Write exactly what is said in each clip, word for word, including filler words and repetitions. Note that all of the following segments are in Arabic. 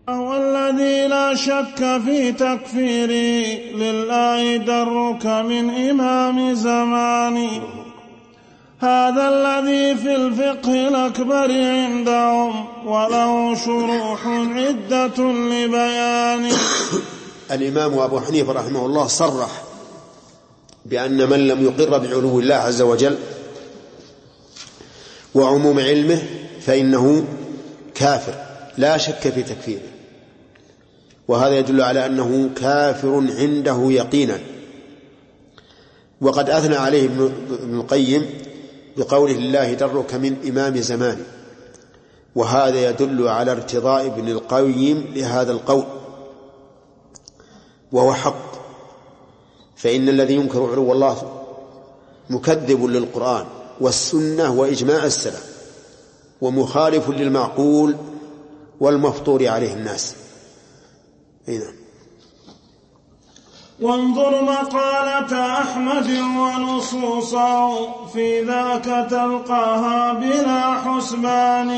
هو الذي لا شك في تكفيري لله درك من إمام زماني. هذا الذي في الفقه الأكبر عندهم وله شروح عدة لبيان. الإمام أبو حنيفة رحمه الله صرح بأن من لم يقر بعلو الله عز وجل وعموم علمه فإنه كافر لا شك في تكفيره، وهذا يدل على أنه كافر عنده يقينا. وقد أثنى عليه ابن القيم بقوله الله درك من إمام زماني، وهذا يدل على ارتضاء ابن القيم لهذا القول، وهو حق. فإن الذي ينكر علو الله مكذب للقرآن والسنة وإجماع السلف، ومخالف للمعقول والمفطور عليه الناس. هنا وانظر مقالة أحمد ونصوصه في ذاك تلقاها بلا حسبان،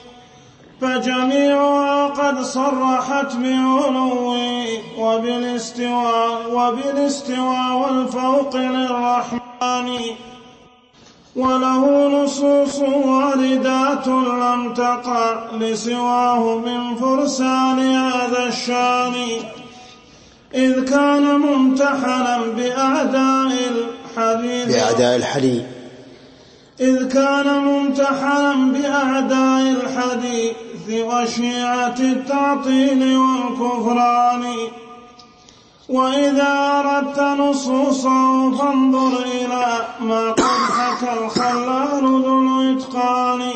فجميعها قد صرحت بعلوه وبالاستواء, وبالاستواء والفوق للرحمن، وله نصوص واردات لم تقع لسواه من فرسان هذا الشان، إذ كان ممتحنا بأعداء الحديث بأعداء الحديث إذ كان ممتحنا بأعداء الحديث وشيعة التعطيل والكفران. وإذا أردت نصوصه فانظر إلى ما قد حكى الخلال ذو الإتقان.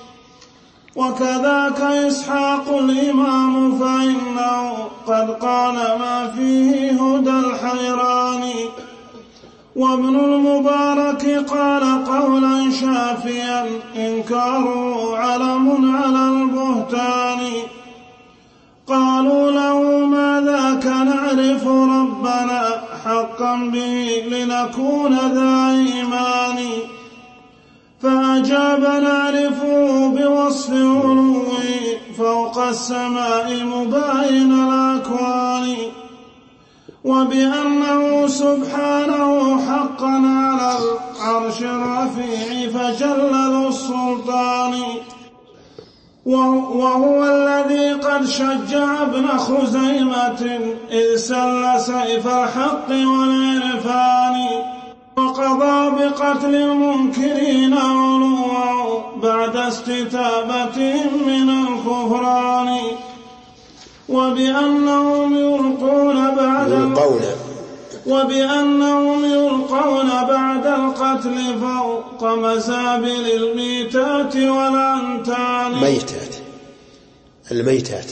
وكذاك إسحاق الإمام فإنه قد قال ما فيه هدى الحيران. وابن المبارك قال قولا شافيا إنكاره علم على البهتان. قالوا له ما ذاك نعرف ربنا حقا به لنكون ذا إيمان. فأجاب نعرفه بوصف علوه فوق السماء مباين الأكوان، وبأنه سبحانه حقا على العرش الرفيع فجل ذو السلطان. وهو الذي قد شجع ابن خزيمة إذ سل سيف الحق والعرفان، وقضى بقتل المنكرين علوا بعد استتابتهم من الكفران. وبأنهم يلقون بعد يلقون وبأنهم يلقون بعد القتل فوق مزابل الميتات والأنتان. ميتات الميتات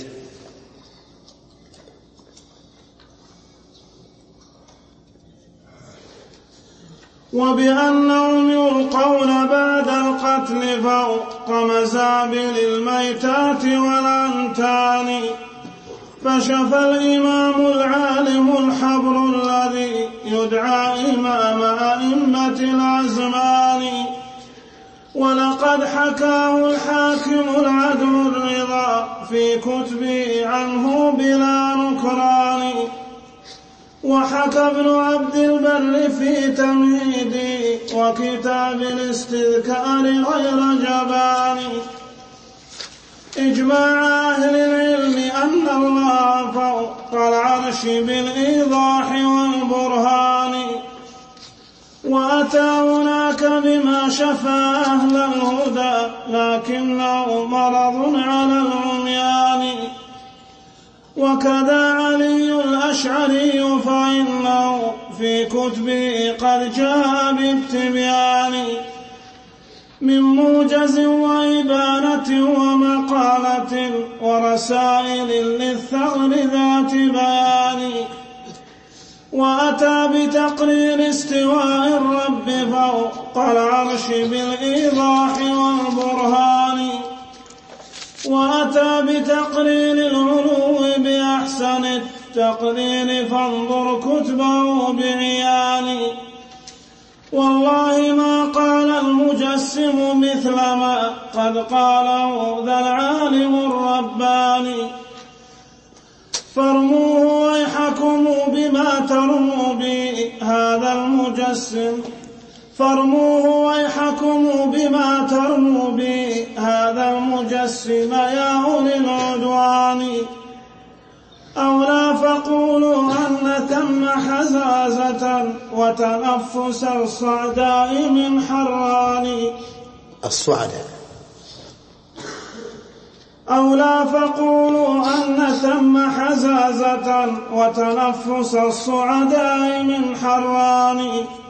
وبأنهم يلقون بعد القتل فوق مزابل الميتات والأنتان. فشفى الإمام العالم الحبر الذي يدعى إمام أئمة الأزمان. ولقد حكاه الحاكم العدل الرضا في كتبه عنه بلا نكران. وحكى ابن عبد البر في تمهيدي وكتاب الاستذكار غير جبان إجماع أهل العلم أن الله فوق العرش بالإيضاح والبرهان. وأتى هناك بما شفى أهل الهدى لكنه مرض على العميان. وكذا علي الأشعري فإنه في كتبه قد جاء بالتبيان من موجز وإبانة ومقالة ورسائل للثغر ذات بيان. وأتى بتقرير استواء الرب فوق العرش بالإيضاح والبرهان. وأتى بتقرير العلو بأحسن التقرير فانظر كتبه بعيان. والله ما قال المجسم مثل ما قد قاله ذا العالم الرباني. فارموه ويحكم بما ترموا به هذا المجسم فارموه ويحكم بما ترموا به هذا المجسم يا أولي العدوان. أو لا فقولوا أن ثم حزازة وتنفس الصعداء من حران الصعداء. أو لا فقولوا أن ثم حزازة وتنفس الصعداء من حران.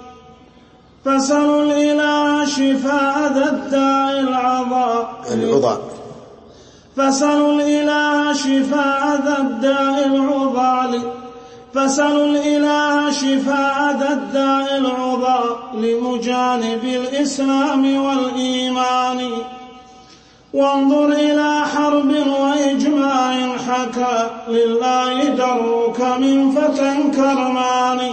فسلوا الإله شفاء ذا الداء العضاء فسلوا الإله شفاء ذا الداء العضال فسلوا الإله شفاء ذا الداء العضال لمجانب الإسلام والإيمان. وانظر إلى حرب وإجماع حكى لله درك من فتى كرمان.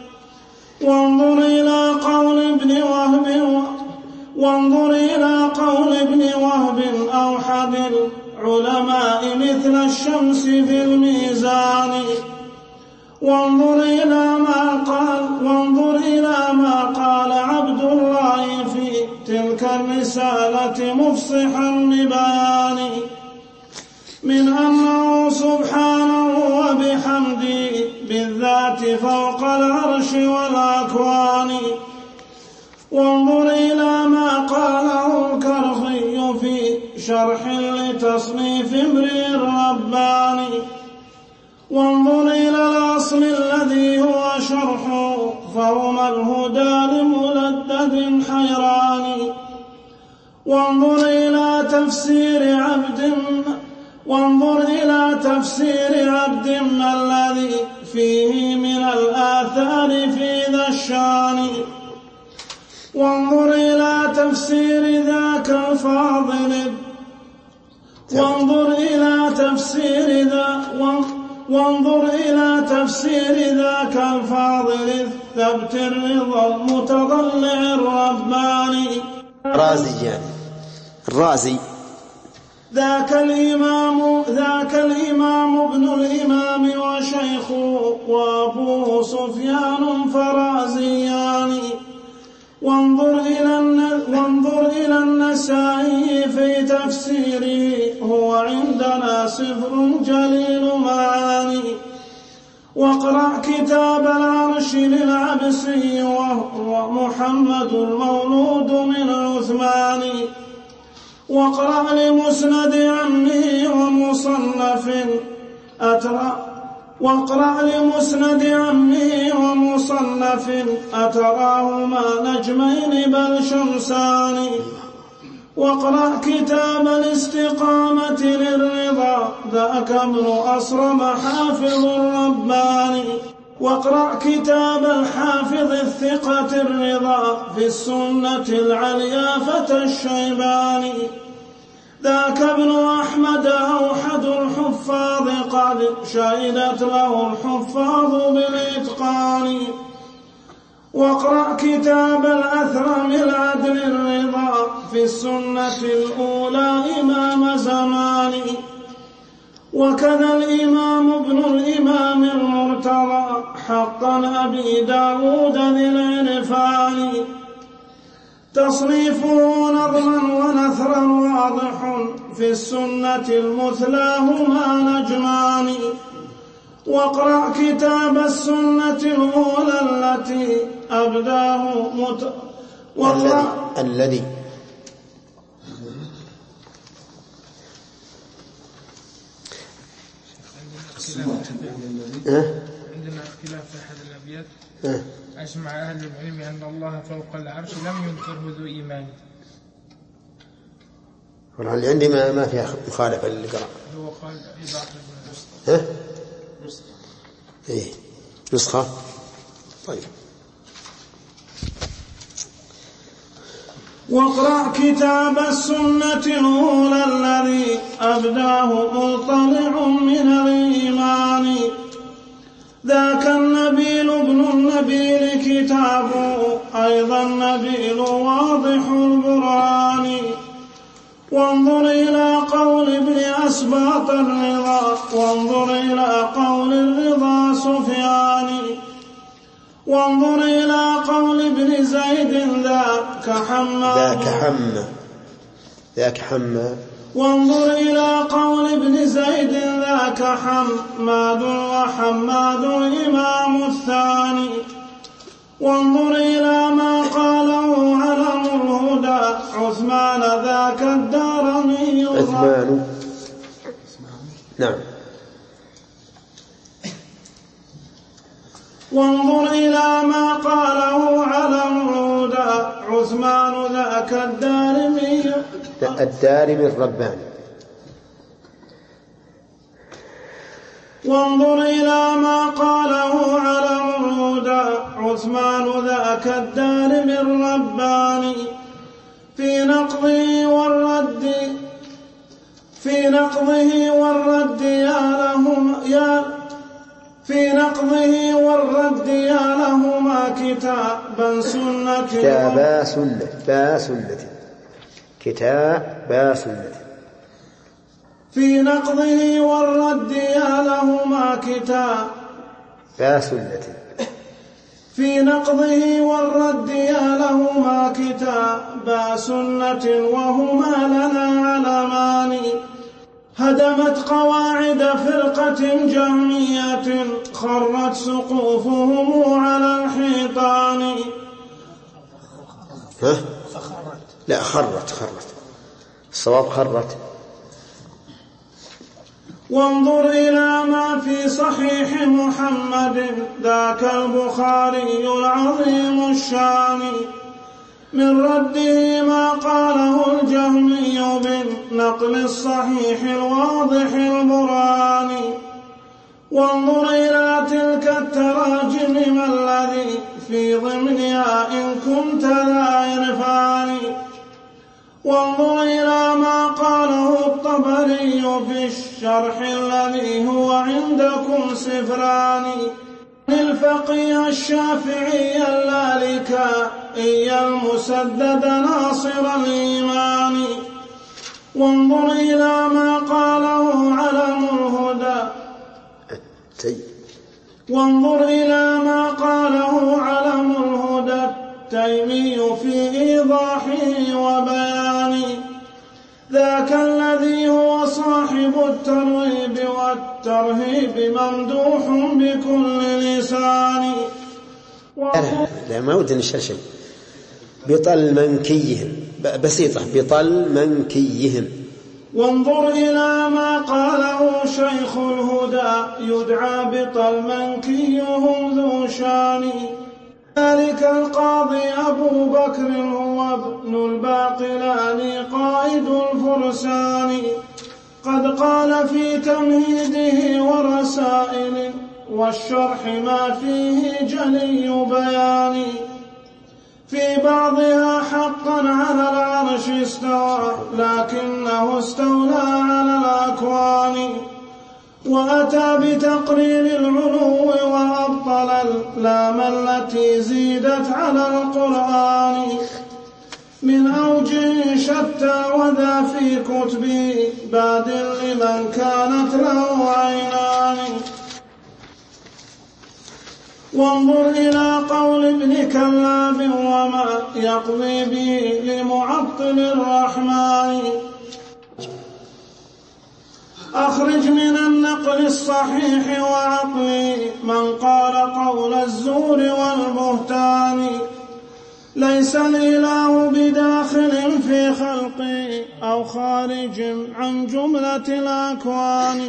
وانظر إلى قول ابن وهب وانظر إلى قول ابن وهب أوحد العلماء مثل الشمس في الميزان. وانظر إلى ما قال وانظر إلى ما قال عبد الله في تلك الرسالة مفصحا لبيان من أنه سبحانه وبحمده بالذات فوق العرش والأكوان. وانظر إلى ما قاله الكرخي في شرح لتصنيف امرئ الرباني. وانظر إلى الأصل الذي هو شرحه فهما الهدى لملدد حيران. وانظر إلى تفسير عبد وانظر إلى تفسير عبد ما الذي فيه من الآثار في ذا الشان. وانظر إلى تفسير ذاك الفاضل وانظر إلى تفسير ذا وانظر إلى تفسير ذاك الفاضل الثبت الرضا المتضلع الرباني. رازي يعني الرازي ذاك الإمام ذاك الإمام ابن الإمام وشيخه وأبوه سفيان فرازيان. وانظر إلى وانظر إلى النسائي في تفسيره هو عندنا سفر جليل معاني. واقرأ كتاب العرش للعبسي وهو محمد المولود من عثمان. واقرأ لمسند عمه ومصنف أترى واقرأ لمسند عمه ومصنف أتراهما نجمين بل شمسان. واقرأ كتاب الاستقامة للرضا ذاك ابن أصرم حافظ الرباني. واقرأ كتاب الحافظ الثقة الرضا في السنة العليا فتى الشيباني. ذاك ابن أحمد أوحد الحفاظ قد شهدت له الحفاظ بالإتقان. واقرأ كتاب الأثرم العدل الرضا في السنة الأولى إمام زماني. وكذا الإمام ابن الإمام المرتضى حقا أبي داود ذي العرفان. تصنيفه نظما ونثرا واضح في السنة المثلى هما نجمان. واقرأ كتاب السنة الأولى التي أبداه مت... واقرأ الذي عندنا اختلاف في أحد الأبيات. أجمع أهل العلم أن الله فوق العرش لم ينكره ذو إيمان. والله عندي ما ما فيها مخالفة اللي قرأ. هو قال إضافة النسخة. ها؟ إيه نسخة. طيب. واقرأ كتاب السنة الأولى الذي أبداه مطلع من الإيمان. ذاك النبيل ابن النبيل كتابه أيضا نبيل واضح البرهان. وانظر إلى قول ابن أسباط الرضا وانظر إلى قول الرضا سفياني وانظر إلى قول ابن زيد ذاك حماد ذاك حماد ذاك حماد وانظر إلى قول ابن زيد ذاك حماد وحماد الإمام الثاني وانظر إلى ما قاله علم الهدى عثمان ذاك الدارمي عثمان نعم وانظر إلى ما قاله علم الهدى عثمان ذاك الدارمي الدارمي الرباني وانظر إلى ما قاله علم الهدى عثمان ذاك الدارمي الرباني في نقضه والرد في نقضه والرد يا لهم يا في نقضه والرد يا لهما كتابا سنة كتابا سنة با سنة كتابا سنة في نقضه والرد يا لهما كتابا سنة في نقضه والرد يا لهما كتابا سنة وهما لنا علمان هدمت قواعد فرقة جهمية خرت سقوفهم على الحيطان ها؟ لا خرت خرت الصواب خرت وانظر إلى ما في صحيح محمد ذاك البخاري العظيم الشان من رده ما قاله الجهمي بالنقل الصحيح الواضح البرهاني وانظر إلى تلك التراجم ما الذي في ضمنها إن كنت لا عرفان وانظر إلى ما قاله الطبري في الشرح الذي هو عندكم سفران الفقيه الشافعي اللالكائي المسدد ناصر الإيمان وانظر إلى ما قاله علم الهدى وانظر إلى ما قاله علم الهدى التيمي في إيضاحه وبيانه ذاك الذي هو صاحب الترغيب والترهيب ممدوح بكل لسان لا, لا ما ودي نشر شيء بطل منكيهم بسيطة بطل منكيهم وانظر إلى ما قاله شيخ الهدى يدعى بطل منكيهم ذو شان ذلك القاضي أبو بكر هو ابن الباقلاني قائد الفرسان قد قال في تمهيده ورسائل والشرح ما فيه جلي بيان في بعضها حقا على العرش استوى لكنه استولى على الأكوان وأتى بتقرير العلو وأبطل اللام التي زيدت على القرآن من أوجه شتى وذا في كتبه بادل لمن كانت له عينان وانظر إلى قول ابن كلاب وما يقضي به لمعطل الرحمن أخرج من النقل الصحيح وعقلي من قال قول الزور والبهتان ليس الإله بداخل في خلقي أو خارج عن جملة الأكوان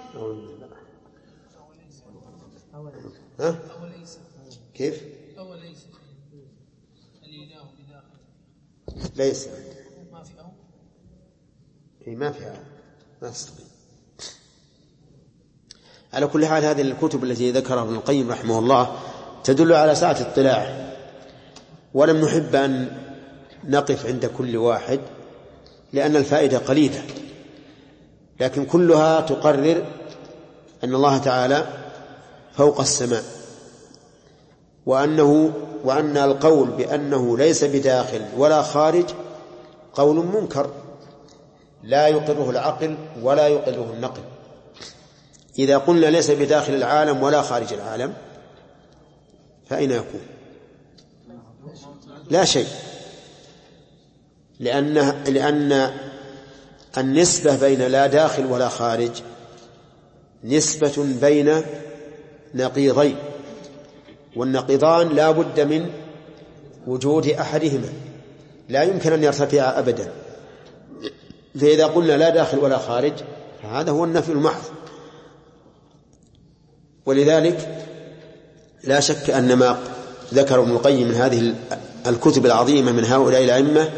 ها؟ كيف؟ أو ليس الإله بداخل ليس ما في أو ما في ما تستطيع. على كل حال هذه الكتب التي ذكرها ابن القيم رحمه الله تدل على سعة اطلاعه، ولم نحب أن نقف عند كل واحد لأن الفائدة قليلة، لكن كلها تقرر أن الله تعالى فوق السماء، وأنه وأن القول بأنه ليس بداخل ولا خارج قول منكر، لا يقره العقل ولا يقره النقل. إذا قلنا ليس بداخل العالم ولا خارج العالم فأين يكون؟ لا شيء، لأن لأن النسبة بين لا داخل ولا خارج نسبة بين نقيضين، والنقيضان لا بد من وجود أحدهما، لا يمكن أن يرتفع أبدا. فإذا قلنا لا داخل ولا خارج فهذا هو النفي المحض. ولذلك لا شك أن ما ذكر ابن القيم من هذه الكتب العظيمة من هؤلاء الأئمة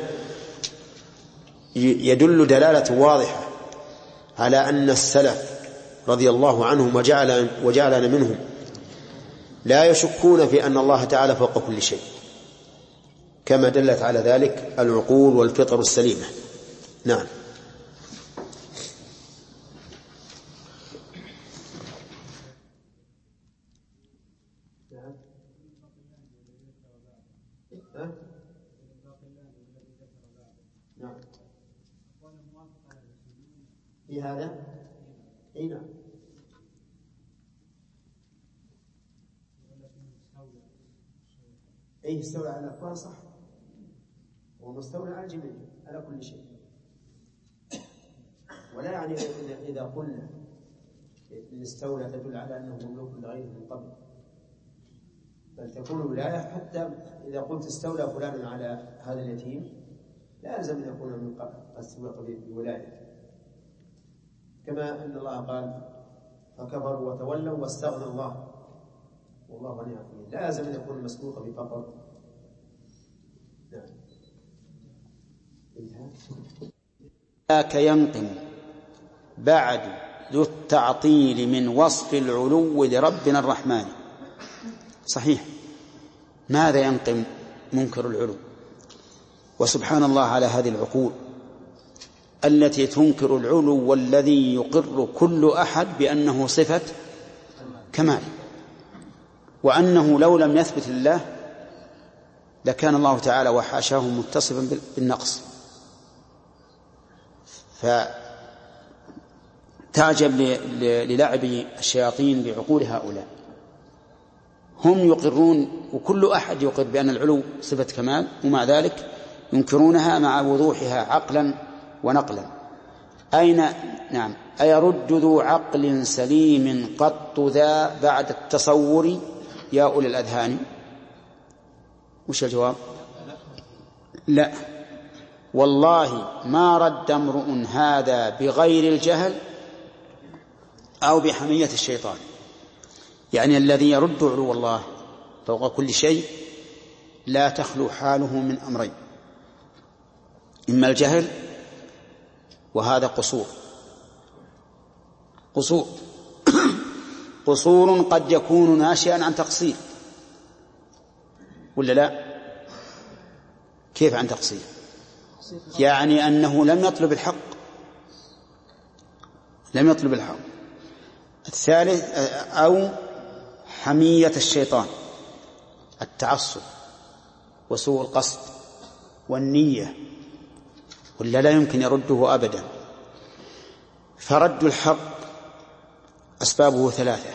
يدل دلالة واضحة على أن السلف رضي الله عنهم وجعل وجعلنا منهم لا يشكون في أن الله تعالى فوق كل شيء، كما دلت على ذلك العقول والفطر السليمة. نعم. في هذا أي نعم. أي استولى على الأكوان صح، ومستولى على الجميع على كل شيء. ولا يعني إذا قلنا إن استولى تدل على أنه مملوك لغيره من قبل، بل تكون الولاية حتى إذا قلت استولى فلان على هذا اليتيم لا يلزم أن يكون من قبل استولى بولاية، كما أن الله قال فكفروا وتولوا واستغنى الله والله غني حميد، لا يلزم أن يكون مسبوقا بفقر. نعم. ذاك ينقم بعد ذو التعطيل من وصف العلو لربنا الرحمن. صحيح، ماذا ينقم منكر العلو؟ وسبحان الله على هذه العقول التي تنكر العلو والذي يقر كل أحد بأنه صفة كمال، وأنه لو لم يثبت لله لكان الله تعالى وحاشاه متصفا بالنقص. فتعجب للعب الشياطين بعقول هؤلاء، هم يقرون وكل أحد يقر بأن العلو صفة كمال، ومع ذلك ينكرونها مع وضوحها عقلا ونقلا. أين نعم أيرد ذو عقل سليم قط ذا بعد التصور يا أولي الأذهان؟ وش الجواب؟ لا والله ما رد امرؤ هذا بغير الجهل أو بحمية الشيطان. يعني الذي يرد علو الله فوق كل شيء لا تخلو حاله من أمرين: إما الجهل، وهذا قصور قصور قصور قد يكون ناشئا عن تقصير، ولا لا؟ كيف عن تقصير؟ يعني أنه لم يطلب الحق لم يطلب الحق. الثالث أو حمية الشيطان، التعصب وسوء القصد والنية، ولا لا يمكن يرده أبدا. فرد الحق أسبابه ثلاثة: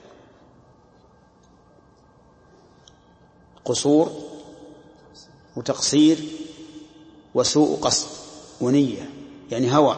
قصور وتقصير وسوء قصد ونية، يعني هوى.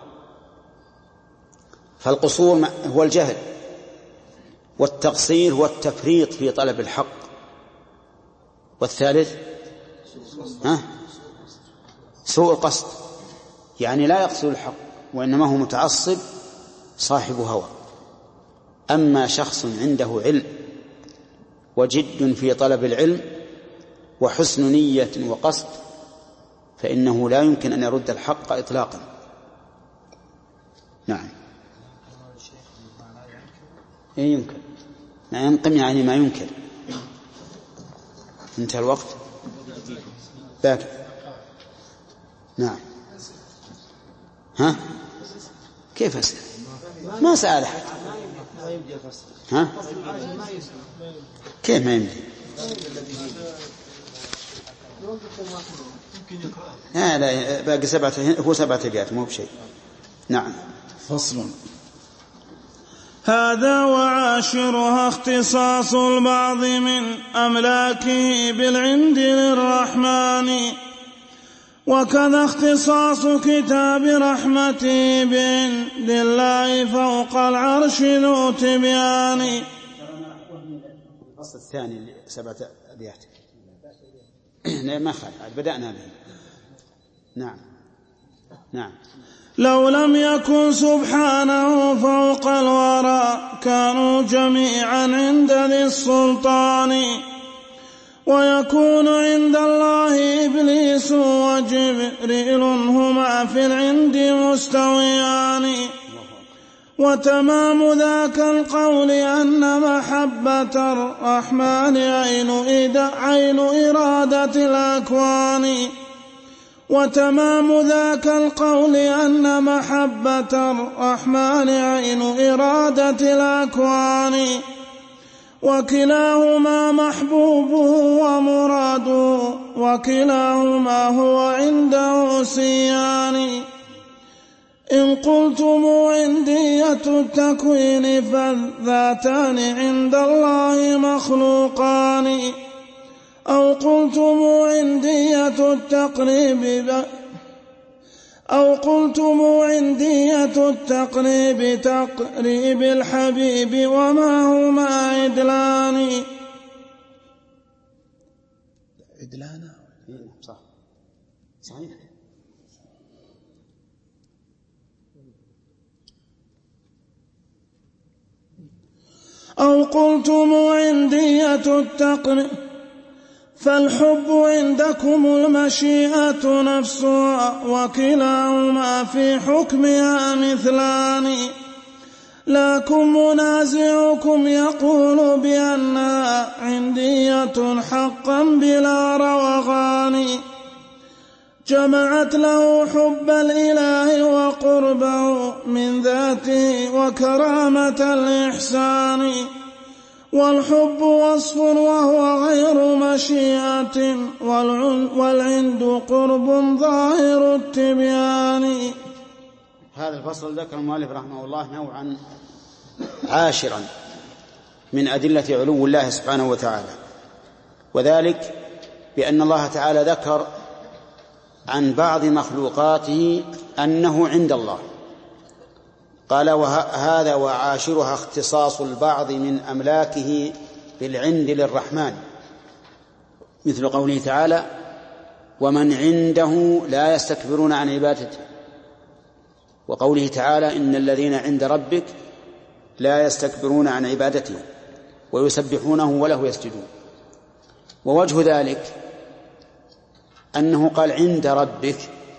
فالقصور هو الجهل، والتقصير هو التفريط في طلب الحق، والثالث ها سوء القصد، يعني لا يقصد الحق وإنما هو متعصب صاحب هوى. أما شخص عنده علم وجد في طلب العلم وحسن نية وقصد فإنه لا يمكن أن يرد الحق إطلاقا. نعم. إيه يمكن ما ينقم، يعني ما ينكر. انتهى الوقت باقي. نعم. ها كيف أسأل؟ ما سأل أحد. ها كيف ما يمدي؟ لا لا باقي سبعة هو سبعة أبيات مو بشيء. نعم. فصل. هذا وعاشرها اختصاص البعض من أملاكه بالعند للرحمن، وكذا اختصاص كتاب رحمته بعند الله فوق العرش ذو تبيان. الفصل الثاني سبعة أبيات ما خالف بدأنا به. نعم نعم. لو لم يكن سبحانه فوق الورى كانوا جميعا عند ذي السلطان، ويكون عند الله إبليس وجبريل هما في العند مستويان. وتمام ذاك القول أن محبة الرحمن عين إرادة الأكوان. وتمام ذاك القول أن محبة الرحمن عين إرادة الأكوان، وكلاهما محبوبه ومراده، وكلاهما هو عنده سيان. إن قلتم عندية التكوين فالذاتان عند الله مخلوقان، أو قلتم عندية التقريب أو قلتم عندية التقريب تقريب الحبيب وما هما عدلان. عدلان صح صحيح. أو قلتم عندية التقريب فالحب عندكم المشيئة نفسها، وكلاهما في حكمها مثلان. لكن منازعكم يقول بأنها عندية حقا بلا روغان، جمعت له حب الإله وقربه من ذاته وكرامة الإحسان. والحب وصف وهو غير مشيئة، والعند قرب ظاهر التبيان. هذا الفصل ذكر المؤلف رحمه الله نوعا عاشرا من أدلة علو الله سبحانه وتعالى، وذلك بأن الله تعالى ذكر عن بعض مخلوقاته أنه عند الله. قال وهذا وعاشرها اختصاص البعض من أملاكه بالعند للرحمن، مثل قوله تعالى ومن عنده لا يستكبرون عن عبادته، وقوله تعالى إن الذين عند ربك لا يستكبرون عن عبادته ويسبحونه وله يسجدون. ووجه ذلك أنه قال عند ربك،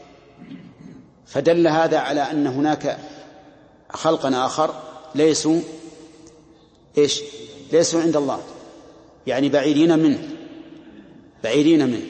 فدل هذا على أن هناك خلقا آخر ليسوا إيش ليسوا عند الله، يعني بعيدين منه بعيدين منه.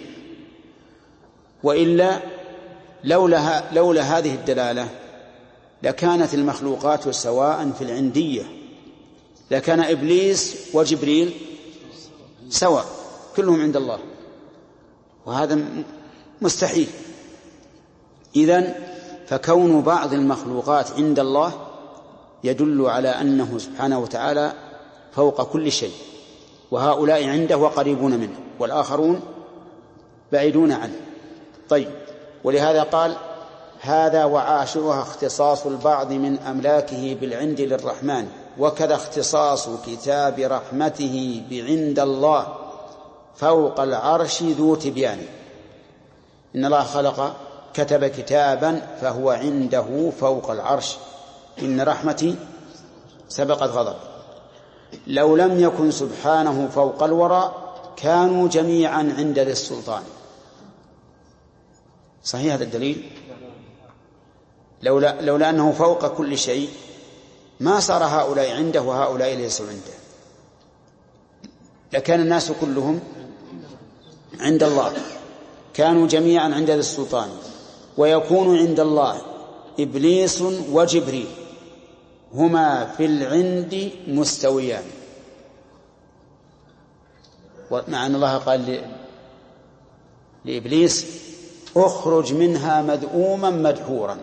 وإلا لولا, لولا هذه الدلالة لكانت المخلوقات سواء في العندية، لكان إبليس وجبريل سواء كلهم عند الله، وهذا مستحيل. إذن فكون بعض المخلوقات عند الله يدل على أنه سبحانه وتعالى فوق كل شيء، وهؤلاء عنده وقريبون منه والآخرون بعيدون عنه. طيب، ولهذا قال هذا وعاشرها اختصاص البعض من أملاكه بالعند للرحمن، وكذا اختصاص كتاب رحمته بعند الله فوق العرش ذو تبيان. إن الله خلق كتب كتابا فهو عنده فوق العرش، إن رحمتي سبقت غضب. لو لم يكن سبحانه فوق الورى كانوا جميعا عند ذي السلطان. صحيح هذا الدليل؟ لولا, لولا أنه فوق كل شيء ما صار هؤلاء عنده وهؤلاء ليسوا عنده، لكان الناس كلهم عند الله، كانوا جميعا عند ذي السلطان. ويكون عند الله إبليس وجبريل هما في العند مستويان، مع أن الله قال لإبليس اخرج منها مذءوما مدحورا،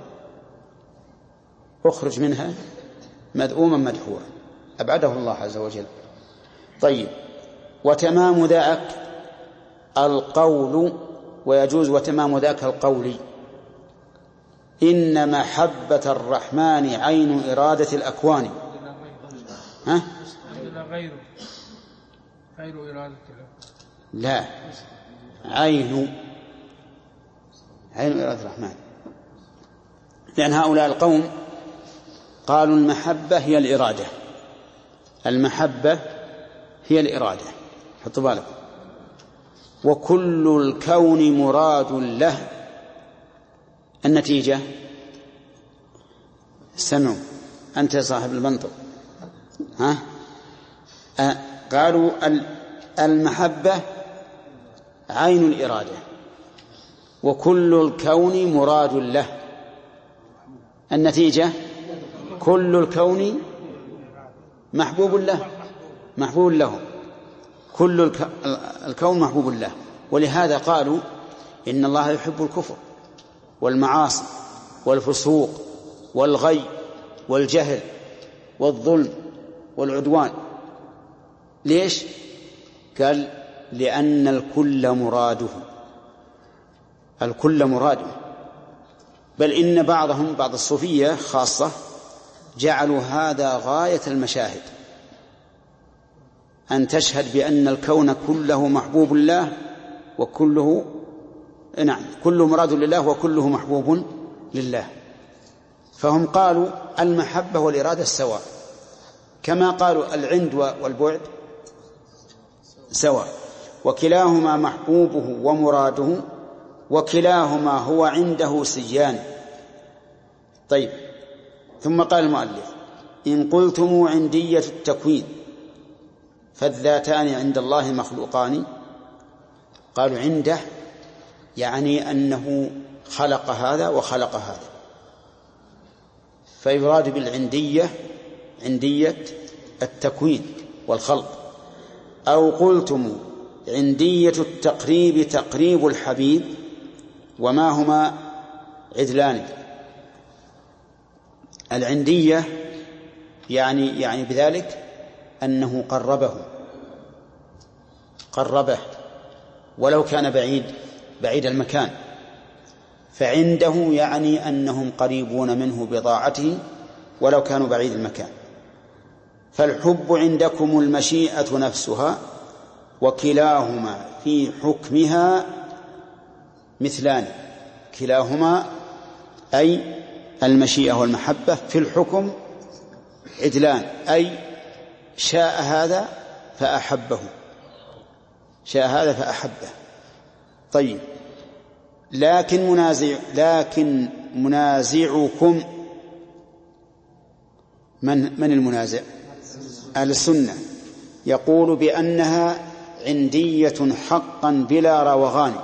اخرج منها مذءوما مدحورا، أبعده الله عز وجل. طيب، وتمام ذاك القول، ويجوز وتمام ذاك القول إن محبة الرحمن عين إرادة الأكوان. ها؟ غير غير إرادة الأكوان. لا، عين عين إرادة الرحمن، لأن هؤلاء القوم قالوا المحبة هي الإرادة، المحبة هي الإرادة، حطوا بالكم. وكل الكون مراد له، النتيجة استمعوا أنت صاحب المنطق، ها؟ أه قالوا المحبة عين الإرادة، وكل الكون مراد له، النتيجة كل الكون محبوب له، محبوب له، كل الكون محبوب له. ولهذا قالوا إن الله يحب الكفر والمعاصي والفسوق والغي والجهل والظلم والعدوان. ليش؟ قال لأن الكل مراده، الكل مراده. بل إن بعضهم، بعض الصوفية خاصة، جعلوا هذا غاية المشاهد، أن تشهد بأن الكون كله محبوب الله وكله نعم كله مراد لله وكله محبوب لله. فهم قالوا المحبة والإرادة سواء، كما قالوا العند والبعد سواء، وكلاهما محبوبه ومراده، وكلاهما هو عنده سيان. طيب، ثم قال المؤلف إن قلتم عندية التكوين فالذاتان عند الله مخلوقان. قالوا عنده يعني أنه خلق هذا وخلق هذا، فيراد بالعندية عندية التكوين والخلق. أو قلتم عندية التقريب تقريب الحبيب، وما هما عدلان. العندية يعني يعني بذلك أنه قربه قربه ولو كان بعيد بعيد المكان، فعنده يعني أنهم قريبون منه بضاعته ولو كانوا بعيد المكان. فالحب عندكم المشيئة نفسها، وكلاهما في حكمها مثلان. كلاهما أي المشيئة والمحبة في الحكم عدلان، أي شاء هذا فأحبه، شاء هذا فأحبه. طيب، لكن منازع لكن منازعكم من من المنازع؟ أهل السنة، يقول بأنها عندية حقا بلا روغان.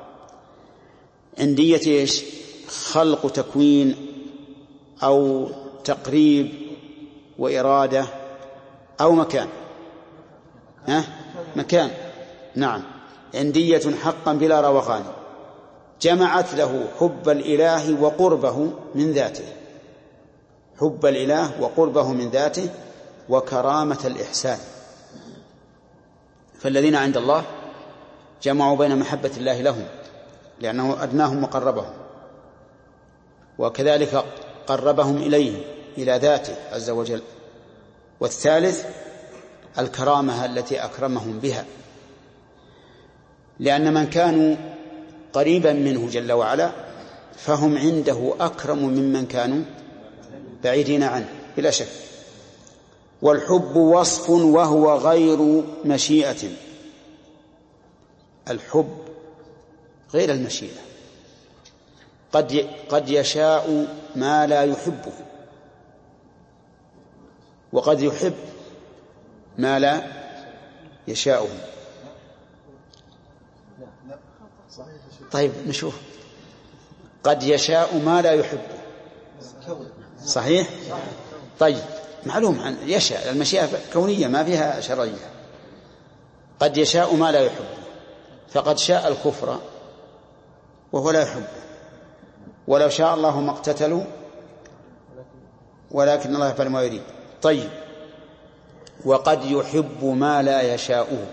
عندية إيش؟ خلق تكوين أو تقريب وإرادة أو مكان، ها؟ مكان، نعم، عندية حقا بلا روغان، جمعت له حب الإله وقربه من ذاته، حب الإله وقربه من ذاته وكرامة الإحسان. فالذين عند الله جمعوا بين محبة الله لهم لأنه أدناهم وقربهم، وكذلك قربهم إليه إلى ذاته عز وجل. والثالث الكرامة التي أكرمهم بها، لأن من كانوا قريبا منه جل وعلا فهم عنده أكرم ممن كانوا بعيدين عنه بلا شك. والحب وصف وهو غير مشيئة، الحب غير المشيئة، قد قد يشاء ما لا يحبه، وقد يحب ما لا يشاءه. طيب نشوف، قد يشاء ما لا يحبه، صحيح؟ طيب معلوم عن يشاء، المشيئة كونية ما فيها شرعية. قد يشاء ما لا يحبه، فقد شاء الكفر وهو لا يحبه، ولو شاء الله ما اقتتلوا ولكن الله يفعل ما يريد. طيب، وقد يحب ما لا يشاءه.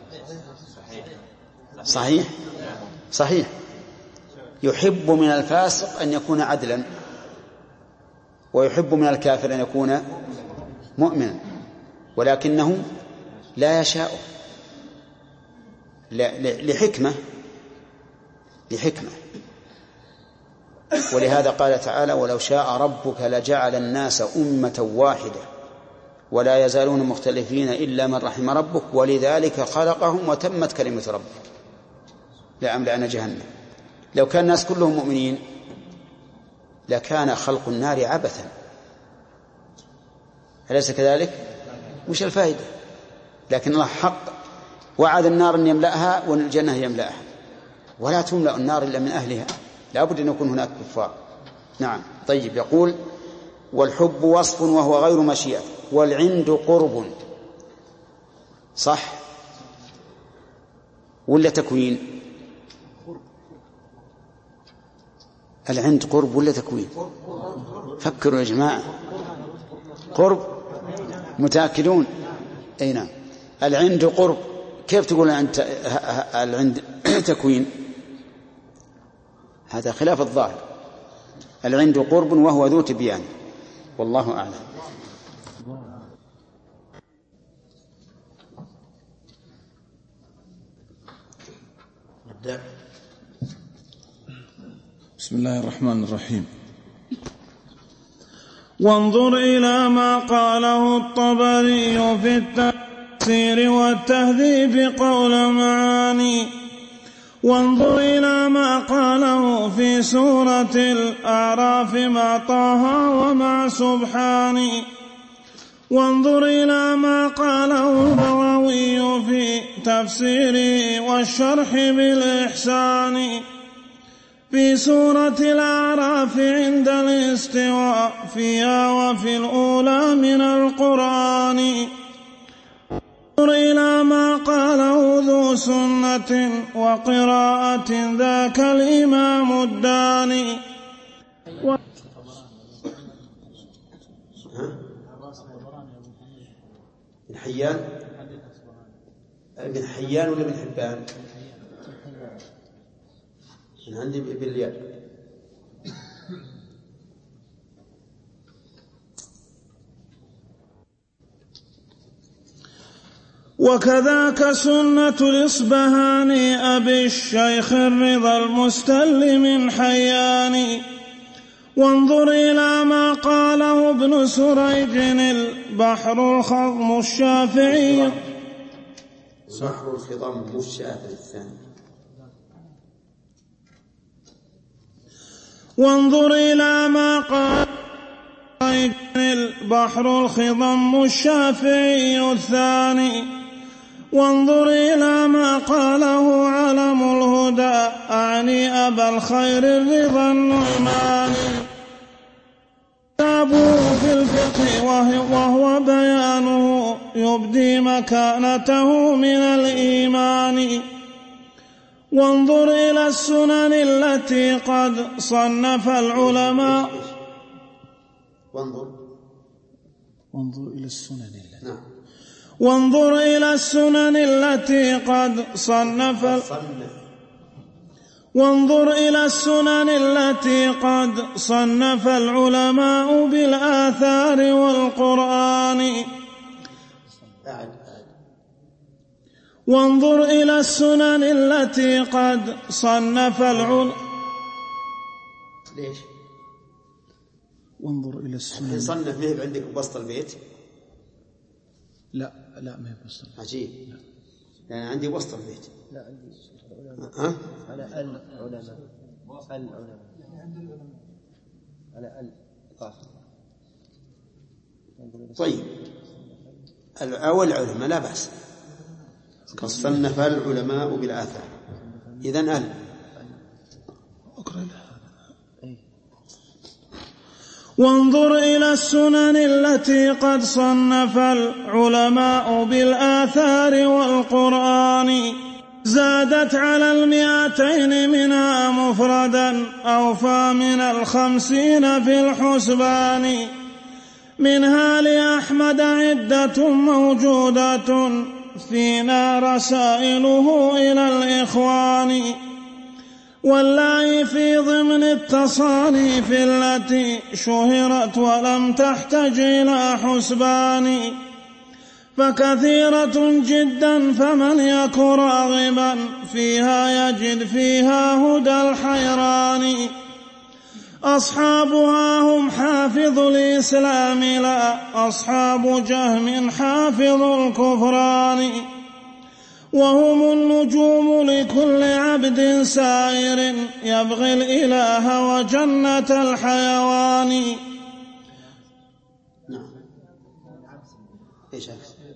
صحيح صحيح. يحب من الفاسق أن يكون عدلا، ويحب من الكافر أن يكون مؤمنا، ولكنه لا يشاء لحكمة لحكمة ولهذا قال تعالى: ولو شاء ربك لجعل الناس أمة واحدة ولا يزالون مختلفين إلا من رحم ربك ولذلك خلقهم وتمت كلمة ربك لأملأن جهنم. لو كان الناس كلهم مؤمنين لكان خلق النار عبثا، أليس كذلك؟ مش الفائدة؟ لكن الله حق وعد النار أن يملأها والجنة يملأها، ولا تملأ النار إلا من أهلها، لا بد أن يكون هناك كفار. نعم. طيب، يقول: والحب وصف وهو غير مشيئة، والعند قرب. صح ولا تكوين؟ العند قرب ولا تكوين؟ فكروا يا جماعة. قرب، متأكدون؟ أي نعم. العند قرب، كيف تقول العند, العند تكوين؟ هذا خلاف الظاهر. العند قرب وهو ذو تبيان، والله أعلم. بسم الله الرحمن الرحيم. وانظر إلى ما قاله الطبري في التفسير والتهذيب قول معاني. وانظر إلى ما قاله في سورة الأعراف مع طه ومع سبحان. وانظر إلى ما قاله البغوي في تفسيره والشرح بالإحسان في سورة الأعراف عند الاستواء فيها وفي الأولى من القرآن. انظر إلى ما قاله ذو سنة وقراءة ذاك الإمام الداني. و... بن حيان بن حيان ولا بن حبان؟ من عندي بالياء. وكذاك سنة الإصبهاني أبي الشيخ الرضا المستلم حياني. وانظر إلى ما قاله ابن سريج البحر الخضم الشافعي. بحر الخضم الشافعي الثاني. وانظر إلى ما قال البحر الخضم الشافعي الثاني. وانظر إلى ما قاله علم الهدى أعني أبا الخير الرضا النعماني. كتابه في الفقه وهو بيانه يبدي مكانته من الإيمان. وانظر إلى السنن التي قد صنف العلماء. وانظر وانظر إلى السنن التي نعم. وانظر إلى السنن التي قد صنف وانظر إلى السنن التي قد صنف العلماء بالآثار والقرآن. وانظر إلى السنن التي قد صنف العلماء. ليش؟ وانظر إلى السنن. صنف مهب عندك بسط البيت؟ لا لا ما هي بسط. عجيب. لا. يعني عندي بسط البيت. لا عندي العلماء. ها؟ على العلماء. العلماء. على ال قاصر. طيب. الأول العلماء لا بأس. قد صنف العلماء بالآثار. إذن ال. وانظر إلى السنن التي قد صنف العلماء بالآثار والقرآن. زادت على المئتين منها مفردا أوفى من الخمسين في الحسبان. منها لأحمد عدة موجودة فينا رسائله إلى الإخوان، واللائي في ضمن التصانيف التي شهرت ولم تحتج إلى حسبان، فكثيرة جدا فمن يك راغبا فيها يجد فيها هدى الحيران. أصحابها هم حافظ الإسلام لا أصحاب جهم حافظ الكفران، وهم النجوم لكل عبد سائر يبغي الإله وجنة الحيوان. نعم. ايش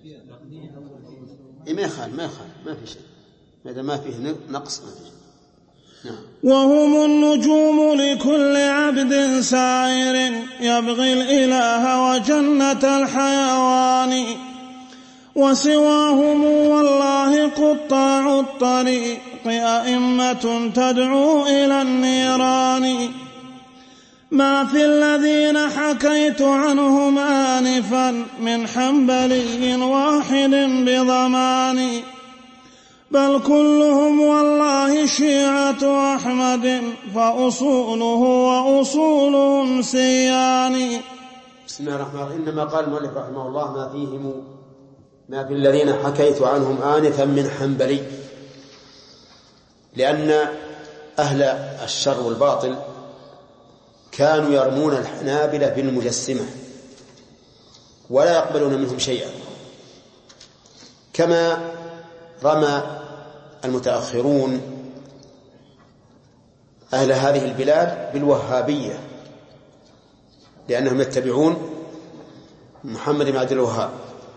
إيه ما يخال ما يخال ما في شيء، ماذا ما فيه نقص ما في شيء. نعم. وهم النجوم لكل عبد سائر يبغي الإله وجنة الحيوان، وسواهم والله قطاع الطريق أئمة تدعو إلى النيران. ما في الذين حكيت عنهم آنفا من حنبلي واحد بضمان، بل كلهم والله شيعة أحمد فأصوله وأصولهم سيان. بسم الله الرحمن الرحيم. إنما قال المؤلف رحمه الله ما فيهم ما في الذين حكيت عنهم آنفا من حنبلي، لأن أهل الشر والباطل كانوا يرمون الحنابلة بالمجسمة ولا يقبلون منهم شيئا، كما رمى المتأخرون أهل هذه البلاد بالوهابية، لأنهم يتبعون محمد بن عبد الوهاب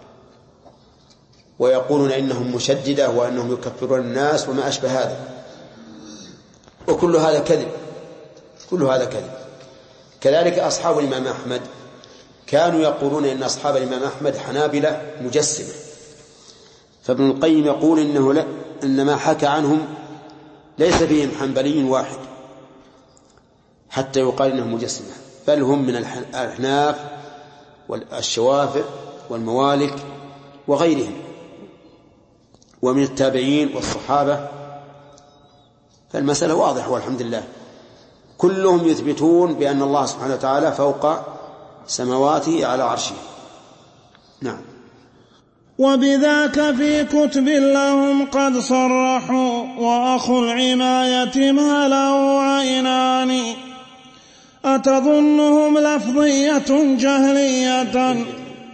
ويقولون إنهم مشددة وأنهم يكفرون الناس وما أشبه هذا، وكل هذا كذب، كل هذا كذب. كذلك أصحاب الإمام أحمد كانوا يقولون إن أصحاب الإمام أحمد حنابلة مجسمة، فابن القيم يقول إنه لا، إنما حكى عنهم ليس فيهم حنبلي واحد حتى يقال إنهم مجسمة، بل هم من الأحناف والشوافع والموالك وغيرهم ومن التابعين والصحابة. فالمسألة واضحة والحمد لله، كلهم يثبتون بأن الله سبحانه وتعالى فوق سماواته على عرشه. نعم. وبذاك في كتب لهم قد صرحوا، وأخو العماية ما له عينان. أتظنهم لفظية جهلية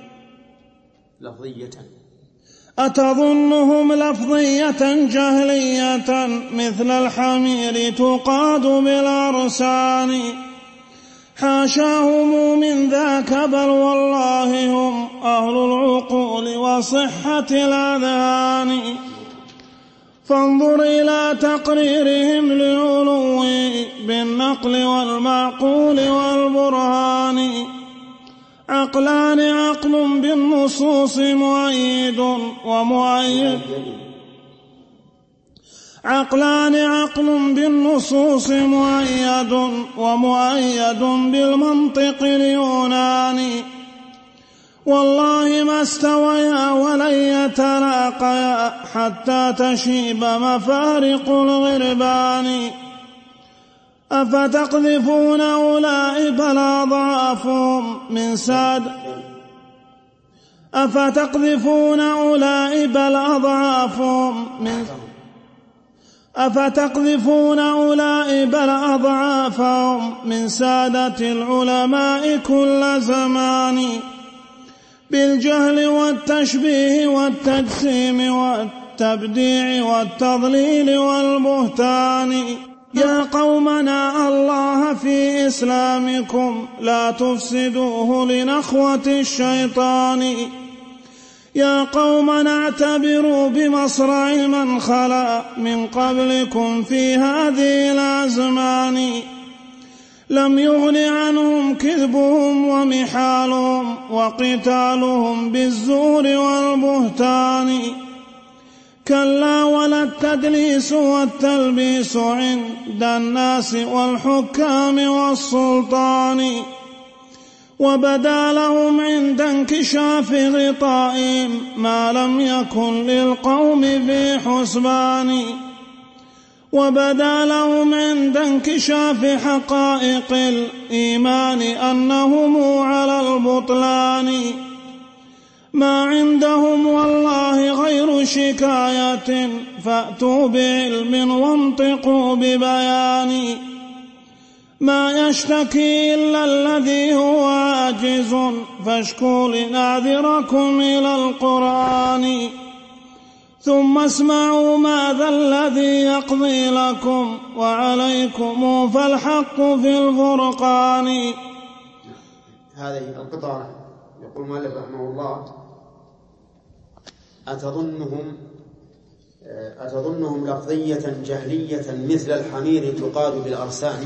لفظية أتظنهم لفظية جهلية مثل الحمير تقاد بالأرسان. حاشاهم من ذاك، بل والله هم أهل العقول وصحة الأذهان. فانظر إلى تقريرهم للعلو بالنقل والمعقول والبرهان. عقلان عقل بالنصوص مؤيد ومؤيد عقلان عقل بالنصوص مؤيد ومؤيد بالمنطق اليوناني. والله ما استويا ولن يتلاقيا حتى تشيب مفارق الغربان. أفتقذفون أولئك بل أضعافهم من ساد أفتقذفون أولئك بل أضعافهم من أفتقذفون أولئك بل أضعافهم من سادة العلماء كل زمان. بالجهل والتشبيه والتجسيم والتبديع والتضليل والبهتان. يا قومنا الله في إسلامكم لا تفسدوه لنخوة الشيطان. يا قومنا اعتبروا بمصرع من خلا من قبلكم في هذه الأزمان. لم يغن عنهم كذبهم ومحالهم وقتالهم بالزور والبهتان. كلا ولا التدليس والتلبيس عند الناس والحكام والسلطان وبدا لهم عند انكشاف غطائهم ما لم يكن للقوم في حسبان وبدا لهم عند انكشاف حقائق الإيمان أنهم على البطلان ما عندهم والله غير شكاية فأتوا بعلم وانطقوا ببيان ما يشتكي إلا الذي هو عاجز فاشكوا لنعذركم إلى القرآن ثم اسمعوا ماذا الذي يقضي لكم وعليكم فالحق في الفرقان. هذه القطعة يقول مالك رحمه الله أتظنهم أتظنهم لفظية جهلية مثل الحمير تقاد بالأرسان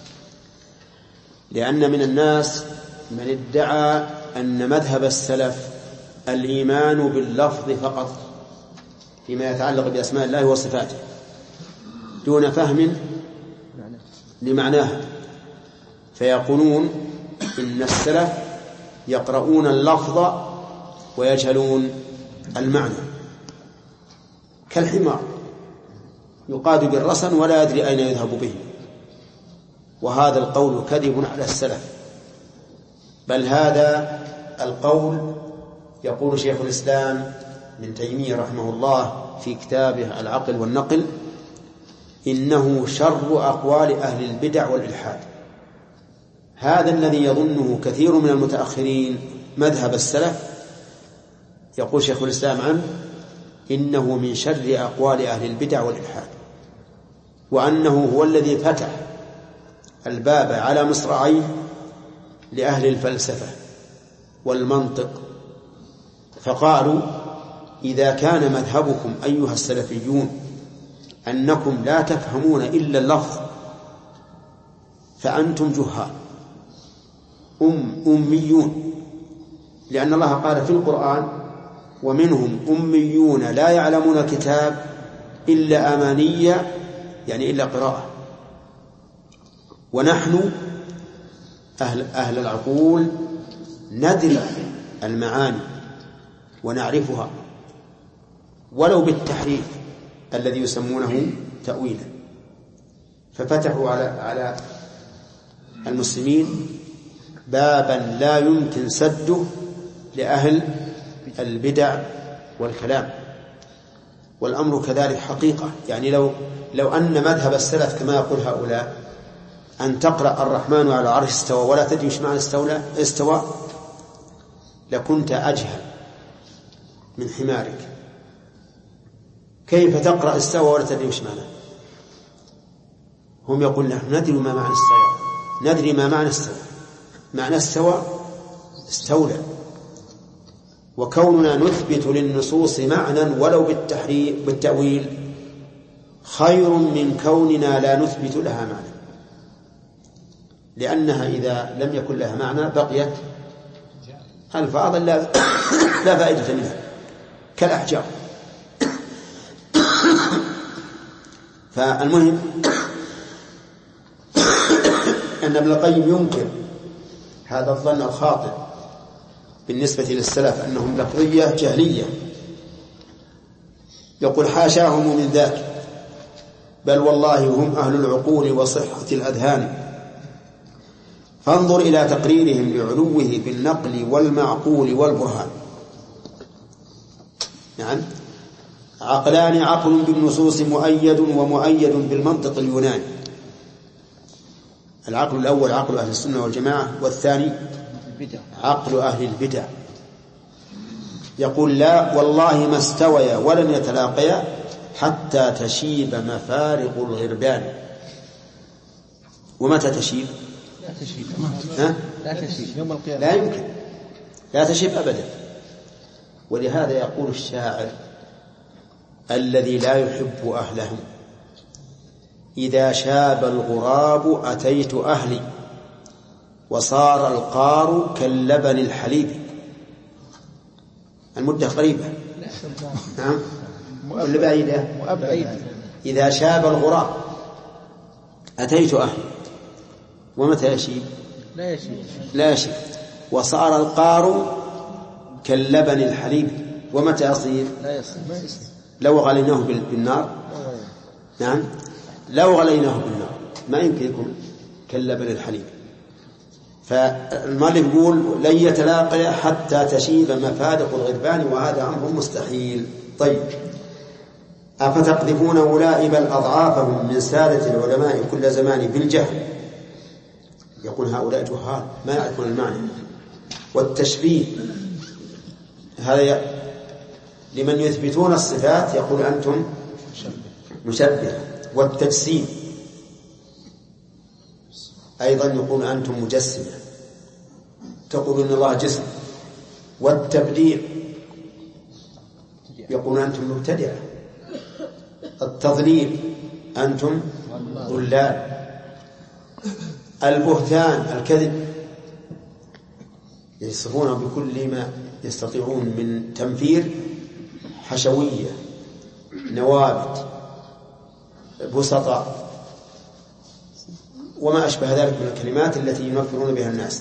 لأن من الناس من ادعى أن مذهب السلف الإيمان باللفظ فقط فيما يتعلق بأسماء الله وصفاته دون فهم لمعناها فيقولون إن السلف يقرؤون اللفظ ويجهلون المعنى كالحمار يقاد بالرسن ولا يدري أين يذهب به وهذا القول كذب على السلف بل هذا القول يقول شيخ الإسلام ابن تيمية رحمه الله في كتابه العقل والنقل إنه شر أقوال أهل البدع والإلحاد. هذا الذي يظنه كثير من المتأخرين مذهب السلف يقول شيخ الإسلام عنه إنه من شر أقوال أهل البدع والإلحاد وأنه هو الذي فتح الباب على مصراعيه لأهل الفلسفة والمنطق فقالوا إذا كان مذهبكم أيها السلفيون أنكم لا تفهمون إلا اللفظ فأنتم جهال أم أميون لأن الله قال في القرآن ومنهم أميون لا يعلمون الكتاب إلا أمانية يعني إلا قراءة ونحن أهل, أهل العقول ندري المعاني ونعرفها ولو بالتحريف الذي يسمونه تأويلا ففتحوا على على المسلمين بابا لا يمكن سده لأهل البدع والكلام والأمر كذلك حقيقة يعني لو لو أن مذهب السلف كما يقول هؤلاء أن تقرأ الرحمن على العرش استوى ولا تدري ايش معنى استولى استوى لكنت أجهل من حمارك. كيف تقرأ استوى ولا تدري ايش معنى؟ هم يقول نحن ندري ما معنى استوى ندري ما معنى استوى معنى استوى استولى وكوننا نثبت للنصوص معنى ولو بالتحريف بالتأويل خير من كوننا لا نثبت لها معنى لأنها إذا لم يكن لها معنى بقيت ألفاظا لا, لا فائدة منها كالأحجار. فالمهم أن ابن القيم ينكر هذا الظن الخاطئ بالنسبة للسلف أنهم لفظية جهلية يقول حاشاهم من ذاك بل والله هم أهل العقول وصحة الأذهان فانظر إلى تقريرهم لعلوه بالنقل والمعقول والبرهان. نعم عقلان عقل بالنصوص مؤيد ومؤيد بالمنطق اليوناني. العقل الأول عقل أهل السنة والجماعة والثاني عقل أهل البدع. يقول لا والله ما استويا ولن يتلاقيا حتى تشيب مفارق الغربان. ومتى تشيب؟ لا تشيب ها؟ لا تشيب يوم القيامة لا يمكن لا تشيب أبدا. ولهذا يقول الشاعر الذي لا يحب أهله إذا شاب الغراب أتيت أهلي وصار القار كاللبن الحليب. المدة قريبة. نعم ولا بعيدة؟ بعيدة. إذا شاب الغراب أتيت أهلي، ومتى يشيب؟ لا يشيب. لا يشيب. وصار القار كاللبن الحليب، ومتى يصير؟ لا يصير. ما يصير. لو غليناه بالنار، نعم لو غليناه بالنار ما يمكن يكون كاللبن الحليب. فالمؤلف يقول لن يتلاقى حتى تشيب مفادق الغربان، وهذا أمر مستحيل. طيب، أفتقذفون أولئك بل أضعافهم من سادة العلماء كل زمان بالجهل. يقول هؤلاء جهال ما يعرفون المعنى. والتشبيه هذا لمن يثبتون الصفات يقول أنتم مشبه. والتجسيم أيضا يقول أنتم مجسمة، تقول إن الله جسم. والتبديع يقول أنتم مبتدعة. التضليل أنتم ضلال. البهتان الكذب يصفون بكل ما يستطيعون من تنفير، حشوية، نوابت، بسطاء، وما أشبه ذلك من الكلمات التي ينفرون بها الناس.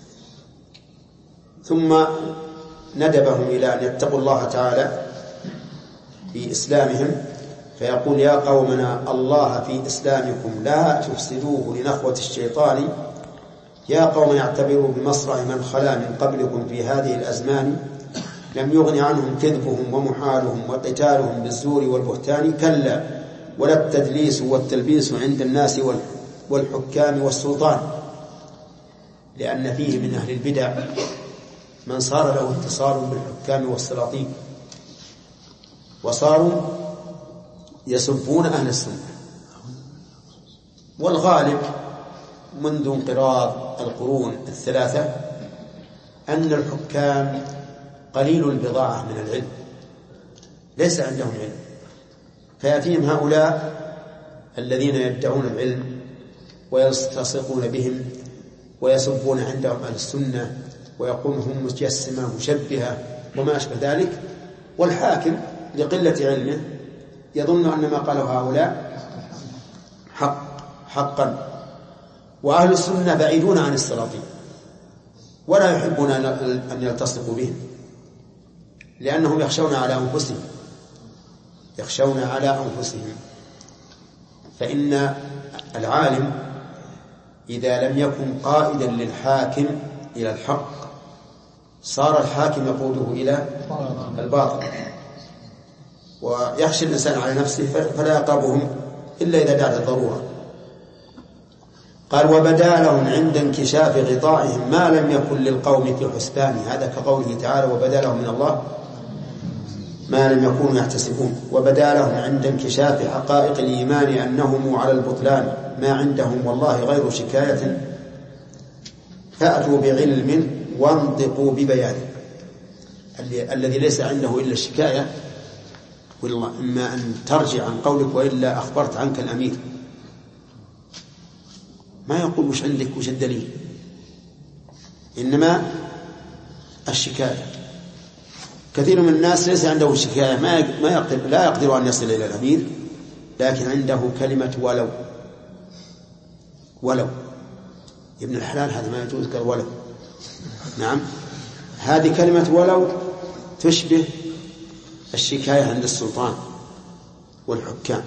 ثم ندبهم إلى أن يتقوا الله تعالى في إسلامهم، فيقول يا قومنا الله في إسلامكم لا تفسدوه لنخوة الشيطان، يا قوم اعتبروا بمصرع من خلا من قبلكم في هذه الأزمان، لم يغن عنهم كذبهم ومحالهم وقتالهم بالزور والبهتان، كلا ولا التدليس والتلبيس عند الناس والحكام والسلطان، لأن فيه من أهل البدع من صار له اتصال بالحكام والسلاطين، وصاروا يسبون أهل السنة. والغالب منذ انقراض القرون الثلاثة أن الحكام قليل البضاعة من العلم، ليس عندهم علم، فيأتيهم هؤلاء الذين يدعون العلم ويلتصقون بهم ويسبون عندهم أهل السنة ويقولون هم مجسمة مشبهة وما أشبه ذلك، والحاكم لقلة علمه يظن أن ما قاله هؤلاء حق حقا. وأهل السنة بعيدون عن السلاطين ولا يحبون أن يلتصقوا بهم، لأنهم يخشون على أنفسهم يخشون على أنفسهم فإن العالم إذا لم يكن قائدا للحاكم إلى الحق صار الحاكم يقوده إلى الباطل، ويخشى الإنسان على نفسه فلا يقربهم إلا إذا دعت الضرورة. قال وبدا لهم عند انكشاف غطائهم ما لم يكن للقوم في حسبان، هذا كقوله تعالى وبدا لهم من الله ما لم يكونوا يحتسبون. وبدا لهم عند انكشاف حقائق الإيمان أنهم على البطلان ما عندهم والله غير شكاية، فأتوا بعلم وانطقوا ببيان. الذي ليس عنده إلا الشكاية والله إما أن ترجع عن قولك وإلا أخبرت عنك الأمير، ما يقول وش عندك وش الدليل، إنما الشكاية. كثير من الناس ليس عنده الشكاية، ما ما يقدر لا يقدر أن يصل إلى الأمير، لكن عنده كلمة ولو. ولو ابن الحلال هذا ما يجوز، قال ولو. نعم، هذه كلمة ولو تشبه الشكاية عند السلطان والحكام.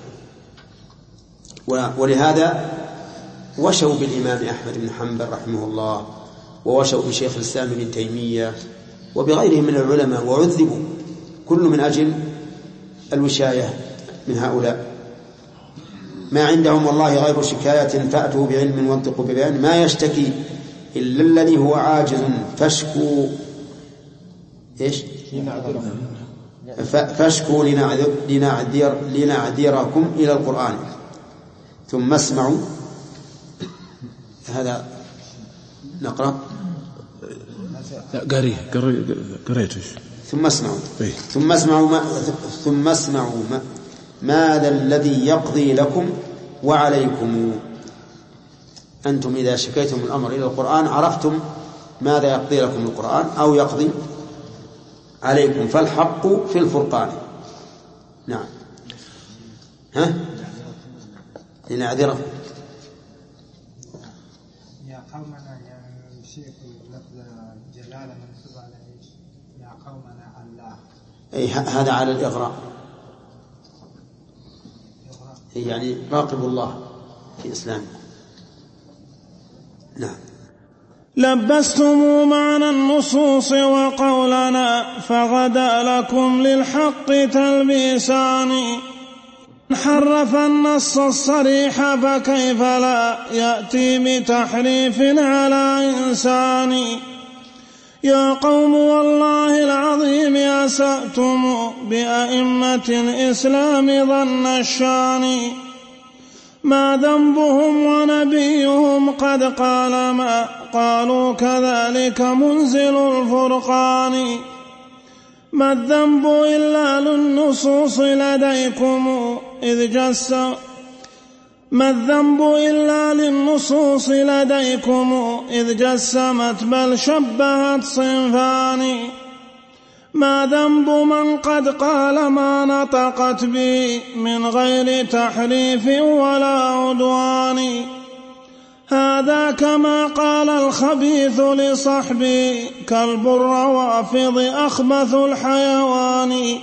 ولهذا وشوا بالإمام أحمد بن حنبل رحمه الله، ووشوا بشيخ الإسلام ابن تيمية وبغيرهم من العلماء، وعذبوا كل من أجل الوشاية من هؤلاء. ما عندهم والله غير شكاية فأتوا بعلم وانطقوا ببيان، ما يشتكي إلا الذي هو عاجز فاشكوا إيش فاشكوا لنعذر لنعذر لنعذركم إلى القرآن ثم اسمعوا. هذا نقرأ قريه قريته ثم اسمعوا ثم اسمعوا ما ثم اسمعوا ما ماذا الذي يقضي لكم وعليكم. أنتم إذا شكيتم الأمر إلى القرآن عرفتم ماذا يقضي لكم القرآن أو يقضي عليكم، فالحق في الفرقان. نعم. ها؟ لنعذره. يا قومنا يعني شيء لفظ جلالة منصوب على ايش؟ يا قومنا الله. أي هذا على الإغراء. يعني راقبوا الله في إسلامه. نعم. لبستم معنى النصوص وقولنا فغدا لكم للحق تلبيسان. حرف النص الصريح فكيف لا يأتي بتحريف على إنسان. يا قوم والله العظيم أسأتم بأئمة الإسلام ظن الشان. ما ذنبهم ونبيهم قد قال ما قالوا كذلك منزل الفرقان. ما الذنب إلا للنصوص لديكم إذ جس ما الذنب إلا للنصوص لديكم إذ جسمت بل شبهت صنفان. ما ذنب من قد قال ما نطقت به من غير تحريف ولا عدوان. هذا كما قال الخبيث لصحبه كلب الروافض أخبث الحيوان.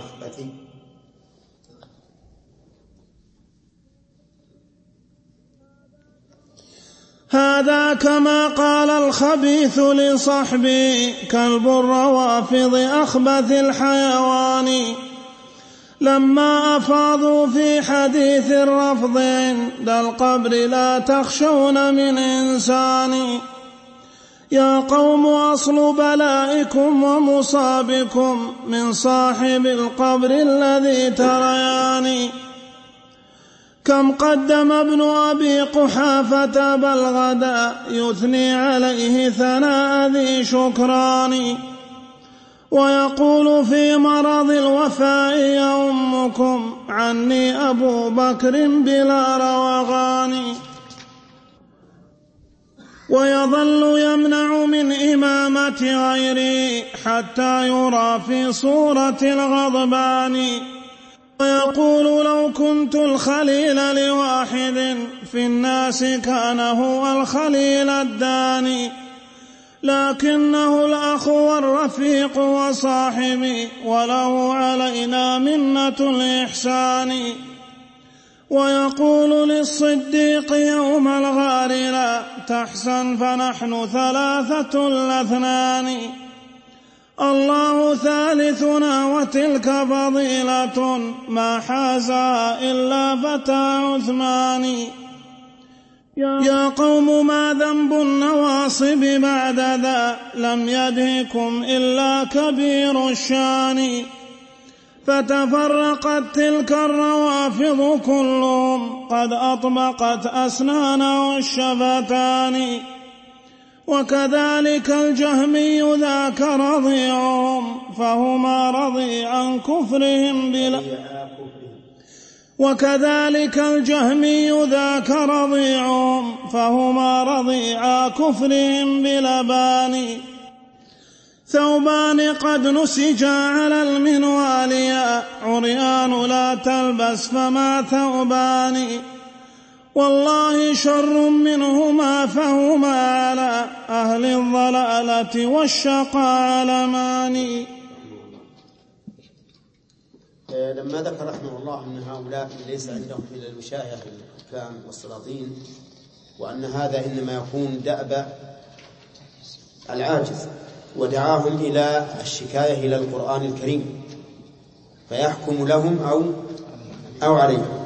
هذا كما قال الخبيث لصحبه كلب الروافض أخبث الحيوان. لما أفاضوا في حديث الرفض عند القبر لا تخشون من إنسان. يا قوم أصل بلائكم ومصابكم من صاحب القبر الذي تريان. كم قدم ابن أبي قحافة بل غدا يثني عليه ثناء ذي شكران. ويقول في مرض الوفاء يا أمكم عني أبو بكر بلا روغان. ويظل يمنع من إمامة غيري حتى يرى في صورة الغضبان. ويقول لو كنت الخليل لواحد في الناس كان هو الخليل الداني. لكنه الأخ والرفيق وصاحبي وله علينا منة الإحسان. ويقول للصديق يوم الغار لا تحزن فنحن ثلاثة الاثنان. الله ثالثنا وتلك فضيلة ما حازها إلا فتى عثمان. يا قوم ما ذنب النواصب بعد ذا لم يدهكم إلا كبير الشان. فتفرقت تلك الروافض كلهم قد أطبقت أسنان الشفتان. وكذلك الجهمي ذاك رضيعهم فهما رضيعا كفرهم بلا وكذلك الجهمي ذاك رضيعهم فهما رضيعا كفرهم بلبان. ثوبان قد نسجا على المنوال يا عريان لا تلبس فما ثوبان. والله شر منهما فهما على أهل الضلالة والشقاء علمان. لما ذكر رحمه الله أن هؤلاء ليس عندهم إلا المشايخ الحكام والسلاطين وأن هذا إنما يكون دأب العاجز ودعاهم إلى الشكاية إلى القرآن الكريم فيحكم لهم أو أو عليهم.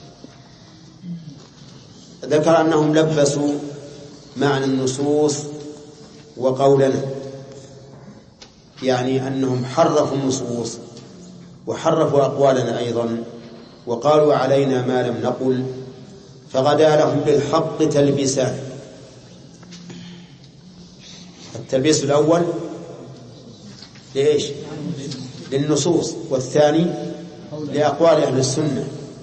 ذكر أنهم لبسوا معنى النصوص وقولنا، يعني أنهم حرفوا النصوص وحرفوا أقوالنا أيضا وقالوا علينا ما لم نقل، فغدا لهم بالحق تلبسان. التلبيس الأول لإيش؟ للنصوص، والثاني لأقوال أهل السنة.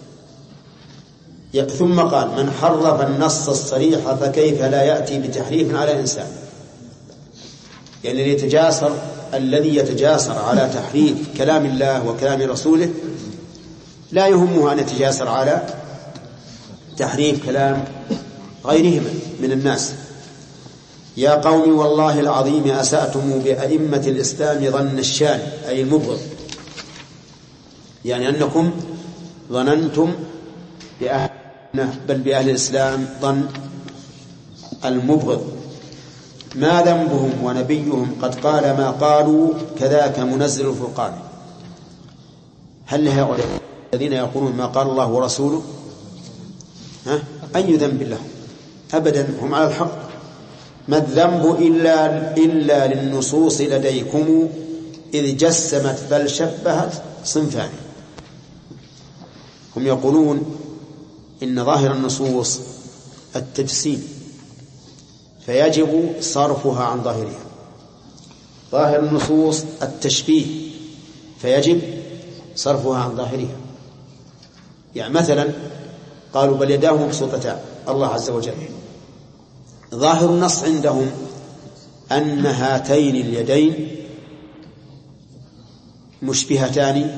ثم قال من حرف النص الصريح فكيف لا يأتي بتحريف على إنسان، يعني يتجاسر الذي يتجاسر على تحريف كلام الله وكلام رسوله لا يهمه أن يتجاسر على تحريف كلام غيرهم من الناس. يا قوم والله العظيم أسأتم بأئمة الإسلام ظن الشان، أي المبغض، يعني أنكم ظننتم بأهل بل بأهل الإسلام ظن المبغض. ما ذنبهم ونبيهم قد قال ما قالوا كذاك منزل الفرقان. هل هؤلاء الذين يقولون ما قال الله ورسوله ها؟ أي ذنب لهم؟ أبدا، هم على الحق. ما الذنب إلا, إلا للنصوص لديكم إذ جسمت بل شبهت صنفان. هم يقولون إن ظاهر النصوص التجسيم فيجب صرفها عن ظاهرها، ظاهر النصوص التشبيه فيجب صرفها عن ظاهرها. يعني مثلا قالوا بل يداه مبسوطتان، الله عز وجل، ظاهر النص عندهم أن هاتين اليدين مشبهتان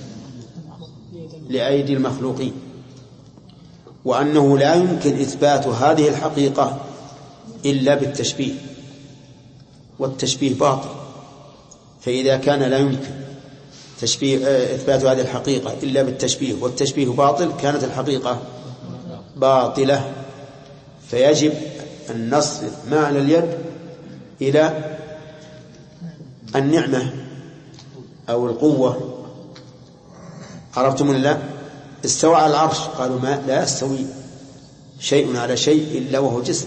لأيدي المخلوقين، وأنه لا يمكن إثبات هذه الحقيقة إلا بالتشبيه، والتشبيه باطل. فإذا كان لا يمكن تشبيه إثبات هذه الحقيقة إلا بالتشبيه والتشبيه باطل، كانت الحقيقة باطلة. فيجب أن نصرف معنى اليد إلى النعمة أو القوة. عرفتم ولا لا؟ استوى على العرش، قالوا ما لا يستوي شيء على شيء إلا وهو جسم،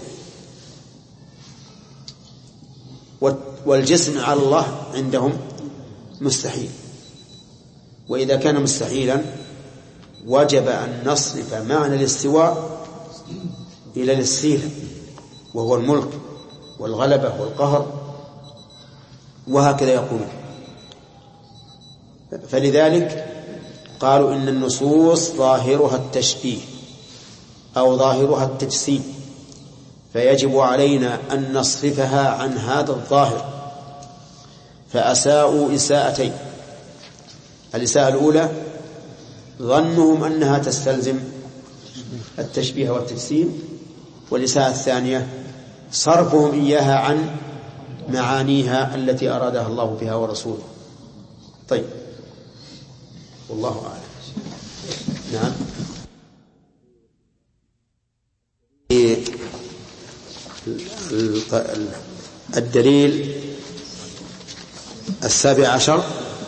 والجسم على الله عندهم مستحيل. وإذا كان مستحيلا وجب أن نصرف معنى الاستواء إلى الاستيلاء، وهو الملك والغلبة والقهر، وهكذا يقولون. فلذلك قالوا إن النصوص ظاهرها التشبيه أو ظاهرها التجسيم، فيجب علينا أن نصرفها عن هذا الظاهر. فأساءوا إساءتين: الإساءة الأولى ظنهم أنها تستلزم التشبيه والتجسيم، والإساءة الثانية صرفهم إياها عن معانيها التي أرادها الله بها ورسوله. طيب، والله أعلم. نعم. الدليل السابع عشر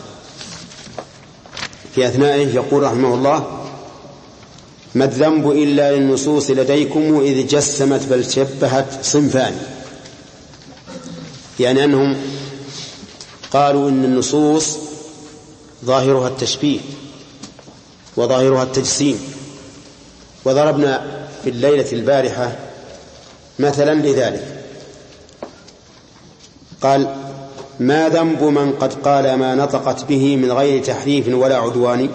في أثنائه يقول رحمه الله: ما الذنب إلا للنصوص لديكم إذ جسمت بل شبهت صنفان. يعني أنهم قالوا إن النصوص ظاهرها التشبيه وظاهرها التجسيم. وضربنا في الليلة البارحة مثلا لذلك، قال: ما ذنب من قد قال ما نطقت به من غير تحريف ولا عدوان؟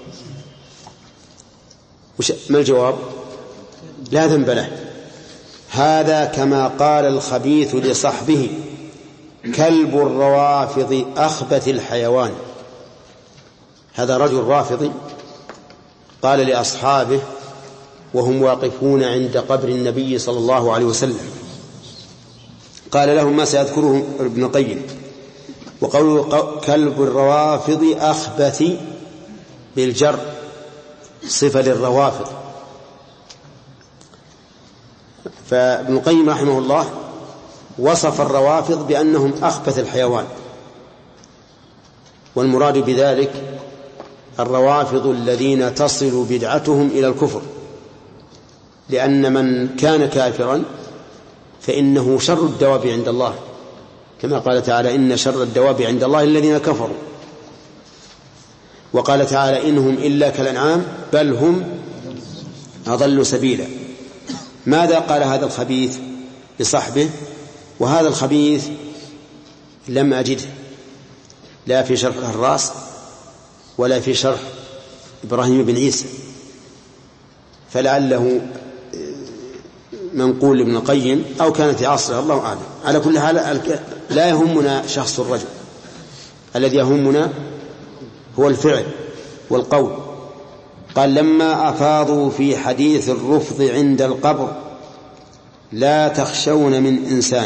ما الجواب؟ لا ذنب له. هذا كما قال الخبيث لصحبه: كلب الروافض أخبث الحيوان. هذا رجل رافضي قال لأصحابه وهم واقفون عند قبر النبي صلى الله عليه وسلم، قال لهم ما سيذكره ابن القيم: وقوله كلب الروافض أخبث بالجر صفة للروافض. فابن القيم رحمه الله وصف الروافض بأنهم أخبث الحيوان، والمراد بذلك الروافض الذين تصل بدعتهم إلى الكفر، لأن من كان كافرا فإنه شر الدواب عند الله، كما قال تعالى: إن شر الدواب عند الله الذين كفروا. وقال تعالى: إنهم إلا كالأنعام بل هم أضل سبيلا. ماذا قال هذا الخبيث لصحبه؟ وهذا الخبيث لم أجده لا في شرح الراس ولا في شرح إبراهيم بن عيسى، فلعله منقول ابن القيم أو كانت في عصره، الله أعلم. على كل حال لا يهمنا شخص الرجل، الذي يهمنا هو الفعل والقول. قال لما أفاضوا في حديث الرفض عند القبر لا تخشون من إنسان،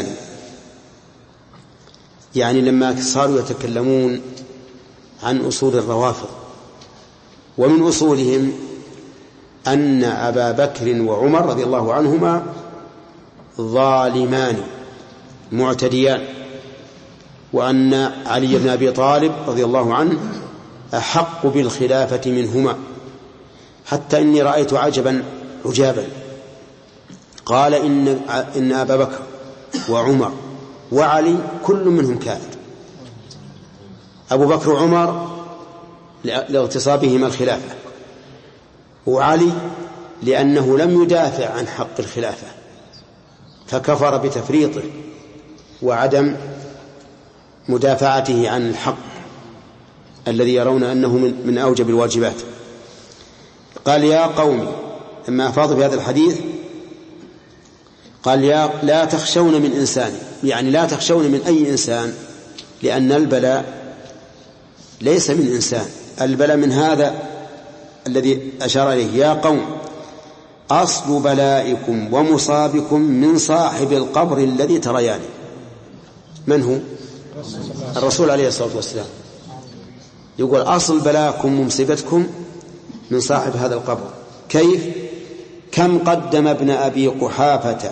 يعني لما صاروا يتكلمون عن أصول الروافض، ومن أصولهم أن أبا بكر وعمر رضي الله عنهما ظالمان معتديان، وأن علي بن أبي طالب رضي الله عنه أحق بالخلافة منهما، حتى إني رأيت عجبا عجابا، قال إن, إن أبا بكر وعمر وعلي كل منهم كافر. أبو بكر وعمر لاغتصابهما الخلافة، وعلي لأنه لم يدافع عن حق الخلافة فكفر بتفريطه وعدم مدافعته عن الحق الذي يرون أنه من, من أوجب الواجبات. قال يا قوم لما أفاضوا في هذا الحديث قال يا لا تخشون من إنسان، يعني لا تخشون من أي إنسان، لأن البلاء ليس من إنسان، البلاء من هذا الذي أشار إليه. يا قوم أصل بلائكم ومصابكم من صاحب القبر الذي تريانه. من هو؟ الرسول عليه الصلاة والسلام يقول أصل بلاءكم ومصيبتكم من صاحب هذا القبر. كيف؟ كم قدم ابن أبي قحافة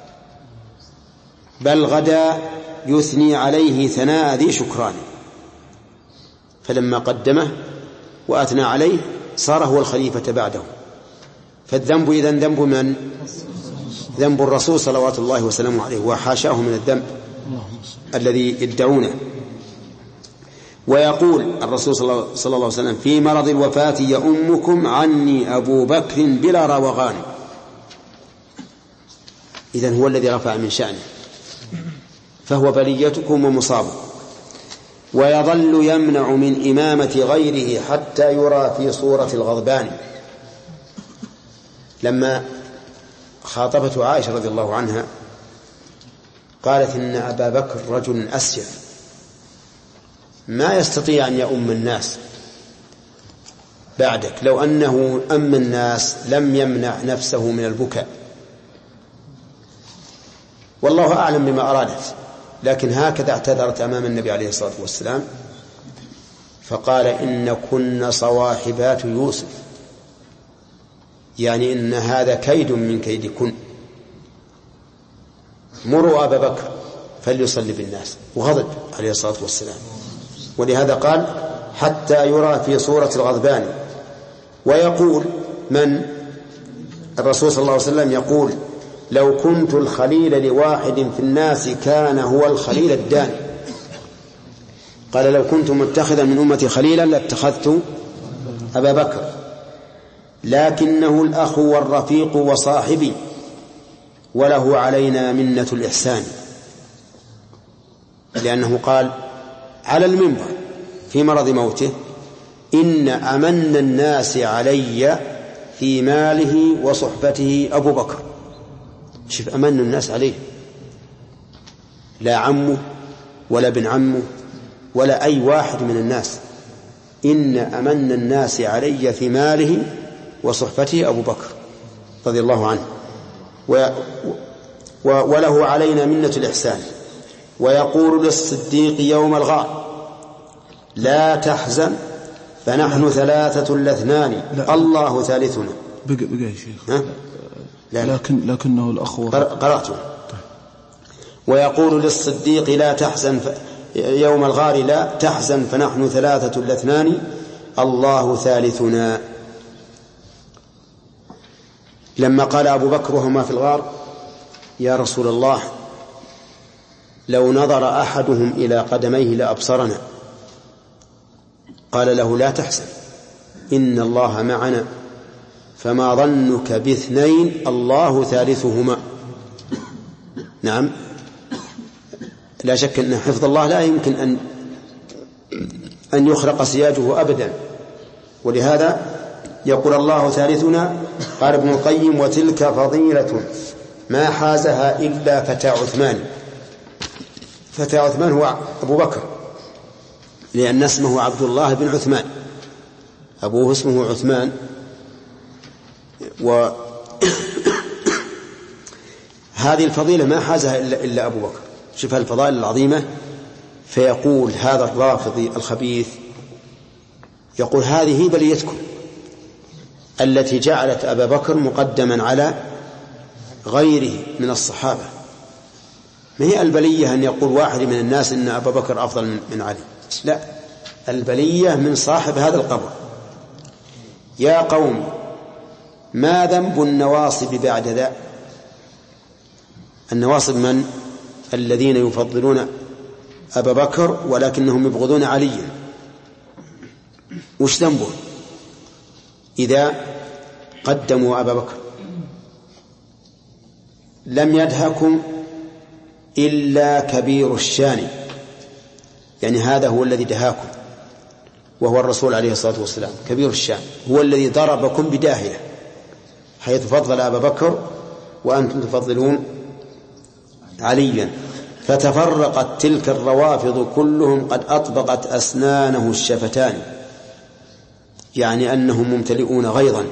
بل غدا يثني عليه ثناء ذي شكران، فلما قدمه وأثنى عليه صار هو الخليفة بعده. فالذنب إذن ذنب من؟ ذنب الرسول صلوات الله وسلامه عليه، وحاشاه من الذنب الذي يدعونه. ويقول الرسول صلى الله عليه وسلم في مرض الوفاة يؤمكم عني أبو بكر بلا روغان. إذن هو الذي رفع من شأنه، فهو بليتكم ومصابكم. ويظل يمنع من إمامة غيره حتى يرى في صورة الغضبان. لما خاطبته عائشة رضي الله عنها قالت إن أبا بكر رجل أسيف ما يستطيع أن يؤم الناس بعدك، لو أنه أم الناس لم يمنع نفسه من البكاء. والله أعلم بما أرادت، لكن هكذا اعتذرت أمام النبي عليه الصلاة والسلام فقال إن كن صواحبات يوسف، يعني إن هذا كيد من كيدكن، مروا أبا بكر فليصلي بالناس، وغضب عليه الصلاة والسلام. ولهذا قال حتى يرى في صورة الغضبان. ويقول من؟ الرسول صلى الله عليه وسلم يقول لو كنت الخليل لواحد في الناس كان هو الخليل الداني. قال لو كنت متخذا من أمتي خليلا لاتخذت أبا بكر، لكنه الأخ والرفيق وصاحبي وله علينا منة الإحسان، لأنه قال على المنبر في مرض موته إن أمن الناس علي في ماله وصحبته أبو بكر. شوف أمن الناس عليه، لا عمه ولا ابن عمه ولا أي واحد من الناس، إن أمن الناس علي في ماله وصحبته أبو بكر رضي الله عنه و وله علينا منة الإحسان. ويقول للصديق يوم الغار لا تحزن فنحن ثلاثة الاثنان الله ثالثنا. بقى بقى يا شيخ ها؟ لا لكن لكنه الأخوة قرأته. ويقول للصديق لا تحزن ف... يوم الغار لا تحزن فنحن ثلاثة الاثنان الله ثالثنا. لما قال أبو بكر وهما في الغار يا رسول الله لو نظر أحدهم إلى قدميه لأبصرنا، قال له لا تحزن إن الله معنا فما ظنك باثنين الله ثالثهما. نعم، لا شك أن حفظ الله لا يمكن أن أن يخرق سياجه أبدا، ولهذا يقول الله ثالثنا. قال ابن القيم وتلك فضيلة ما حازها إلا فتى عثمان. فتى عثمان هو أبو بكر، لأن اسمه عبد الله بن عثمان، أبوه اسمه عثمان وهذه الفضيلة ما حازها إلا, إلا أبو بكر. شوف الفضائل العظيمة. فيقول هذا الرافضي الخبيث يقول هذه بليتكم التي جعلت أبا بكر مقدما على غيره من الصحابة. ما هي البلية أن يقول واحد من الناس إن أبا بكر أفضل من علي؟ لا، البلية من صاحب هذا القبر. يا قوم ما ذنب النواصب بعد ذا؟ النواصب من؟ الذين يفضلون أبا بكر ولكنهم يبغضون عليا. وش ذنبه إذا قدموا أبا بكر؟ لم يدهكم إلا كبير الشان، يعني هذا هو الذي دهاكم وهو الرسول عليه الصلاة والسلام. كبير الشان هو الذي ضربكم بداهية حيث فضل أبا بكر وأنتم تفضلون عليا. فتفرقت تلك الروافض كلهم قد أطبقت أسنانه الشفتان، يعني أنهم ممتلئون غيظا.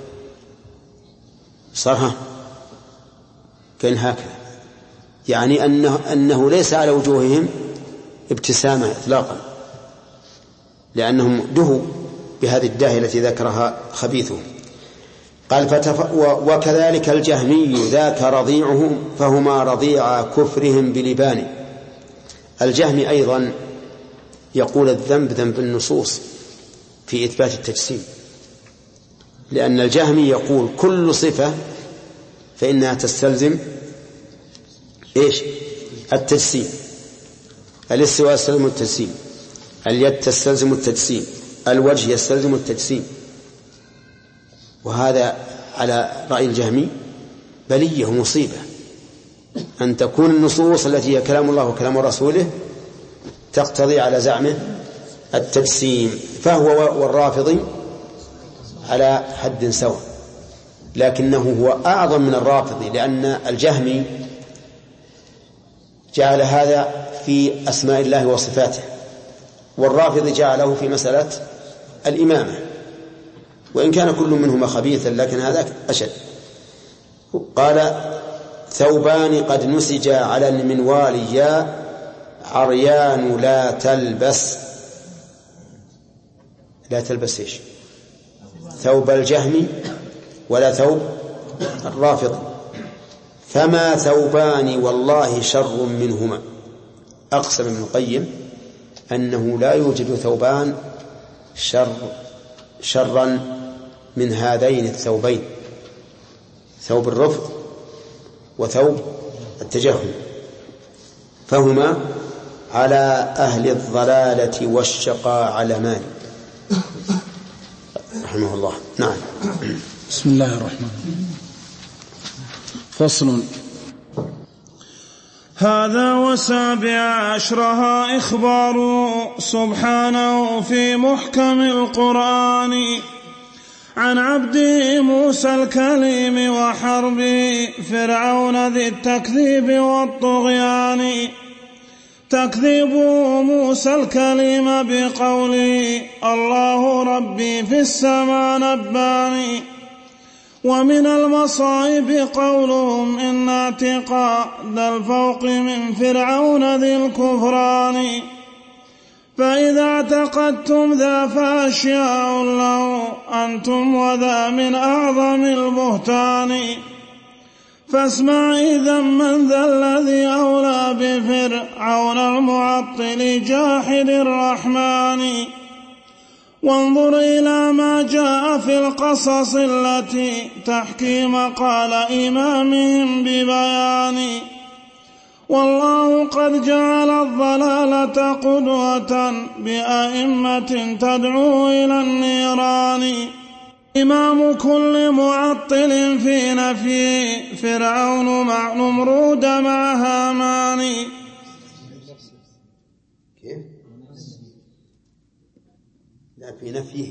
صارها كان هكذا، يعني أنه, أنه ليس على وجوههم ابتسامة إطلاقا، لأنهم دهوا بهذه الداهية التي ذكرها خبيثهم. قال فتف... وكذلك الجهمي ذاك رضيعه فهما رضيع كفرهم بلبان. الجهمي أيضا يقول الذنب ذنب النصوص في إثبات التجسيم، لأن الجهمي يقول كل صفة فإنها تستلزم إيش؟ التجسيم. الاستواء يستلزم التجسيم، اليد تستلزم التجسيم، الوجه يستلزم التجسيم. وهذا على رأي الجهمي بلية ومصيبة، أن تكون النصوص التي هي كلام الله وكلام رسوله تقتضي على زعمه التجسيم، فهو والرافضي على حد سواء، لكنه هو أعظم من الرافضي، لأن الجهمي جعل هذا في أسماء الله وصفاته، والرافضي جعله في مسألة الإمامة، وإن كان كل منهما خبيثا لكن هذا أشد. قال ثوبان قد نسجا على المنوال يا عريان لا تلبس. لا تلبس إيش؟ ثوب الجهمي ولا ثوب الرافض. فما ثوبان والله شر منهما. أقسم ابن القيم أنه لا يوجد ثوبان شر شرا من هذين الثوبين، ثوب الرفض وثوب التجهم، فهما على أهل الضلالة والشقاء علمان. رحمه الله. نعم. بسم الله الرحمن الرحيم. فصل. هذا وسابع عشرها إخبار سبحانه في محكم القرآن عن عبده موسى الكليم وحرب فرعون ذي التكذيب والطغيان. تكذيب موسى الكليم بقوله الله ربي في السماء نباني. ومن المصائب قولهم إن اعتقاد الفوق من فرعون ذي الكفران. فإذا اعتقدتم ذا فأشياء له أنتم وذا من أعظم البهتان. فاسمع إذا من ذا الذي أولى بفرعون المعطل جاحد الرحمن. وانظر إلى ما جاء في القصص التي تحكي مقال إمامهم ببيان. والله قد جعل الضلالة قدوة بأئمة تدعو إلى النيران. إمام كل معطل في نفي فرعون مع نمرود مع هامان. كيف؟ لا في نفيه.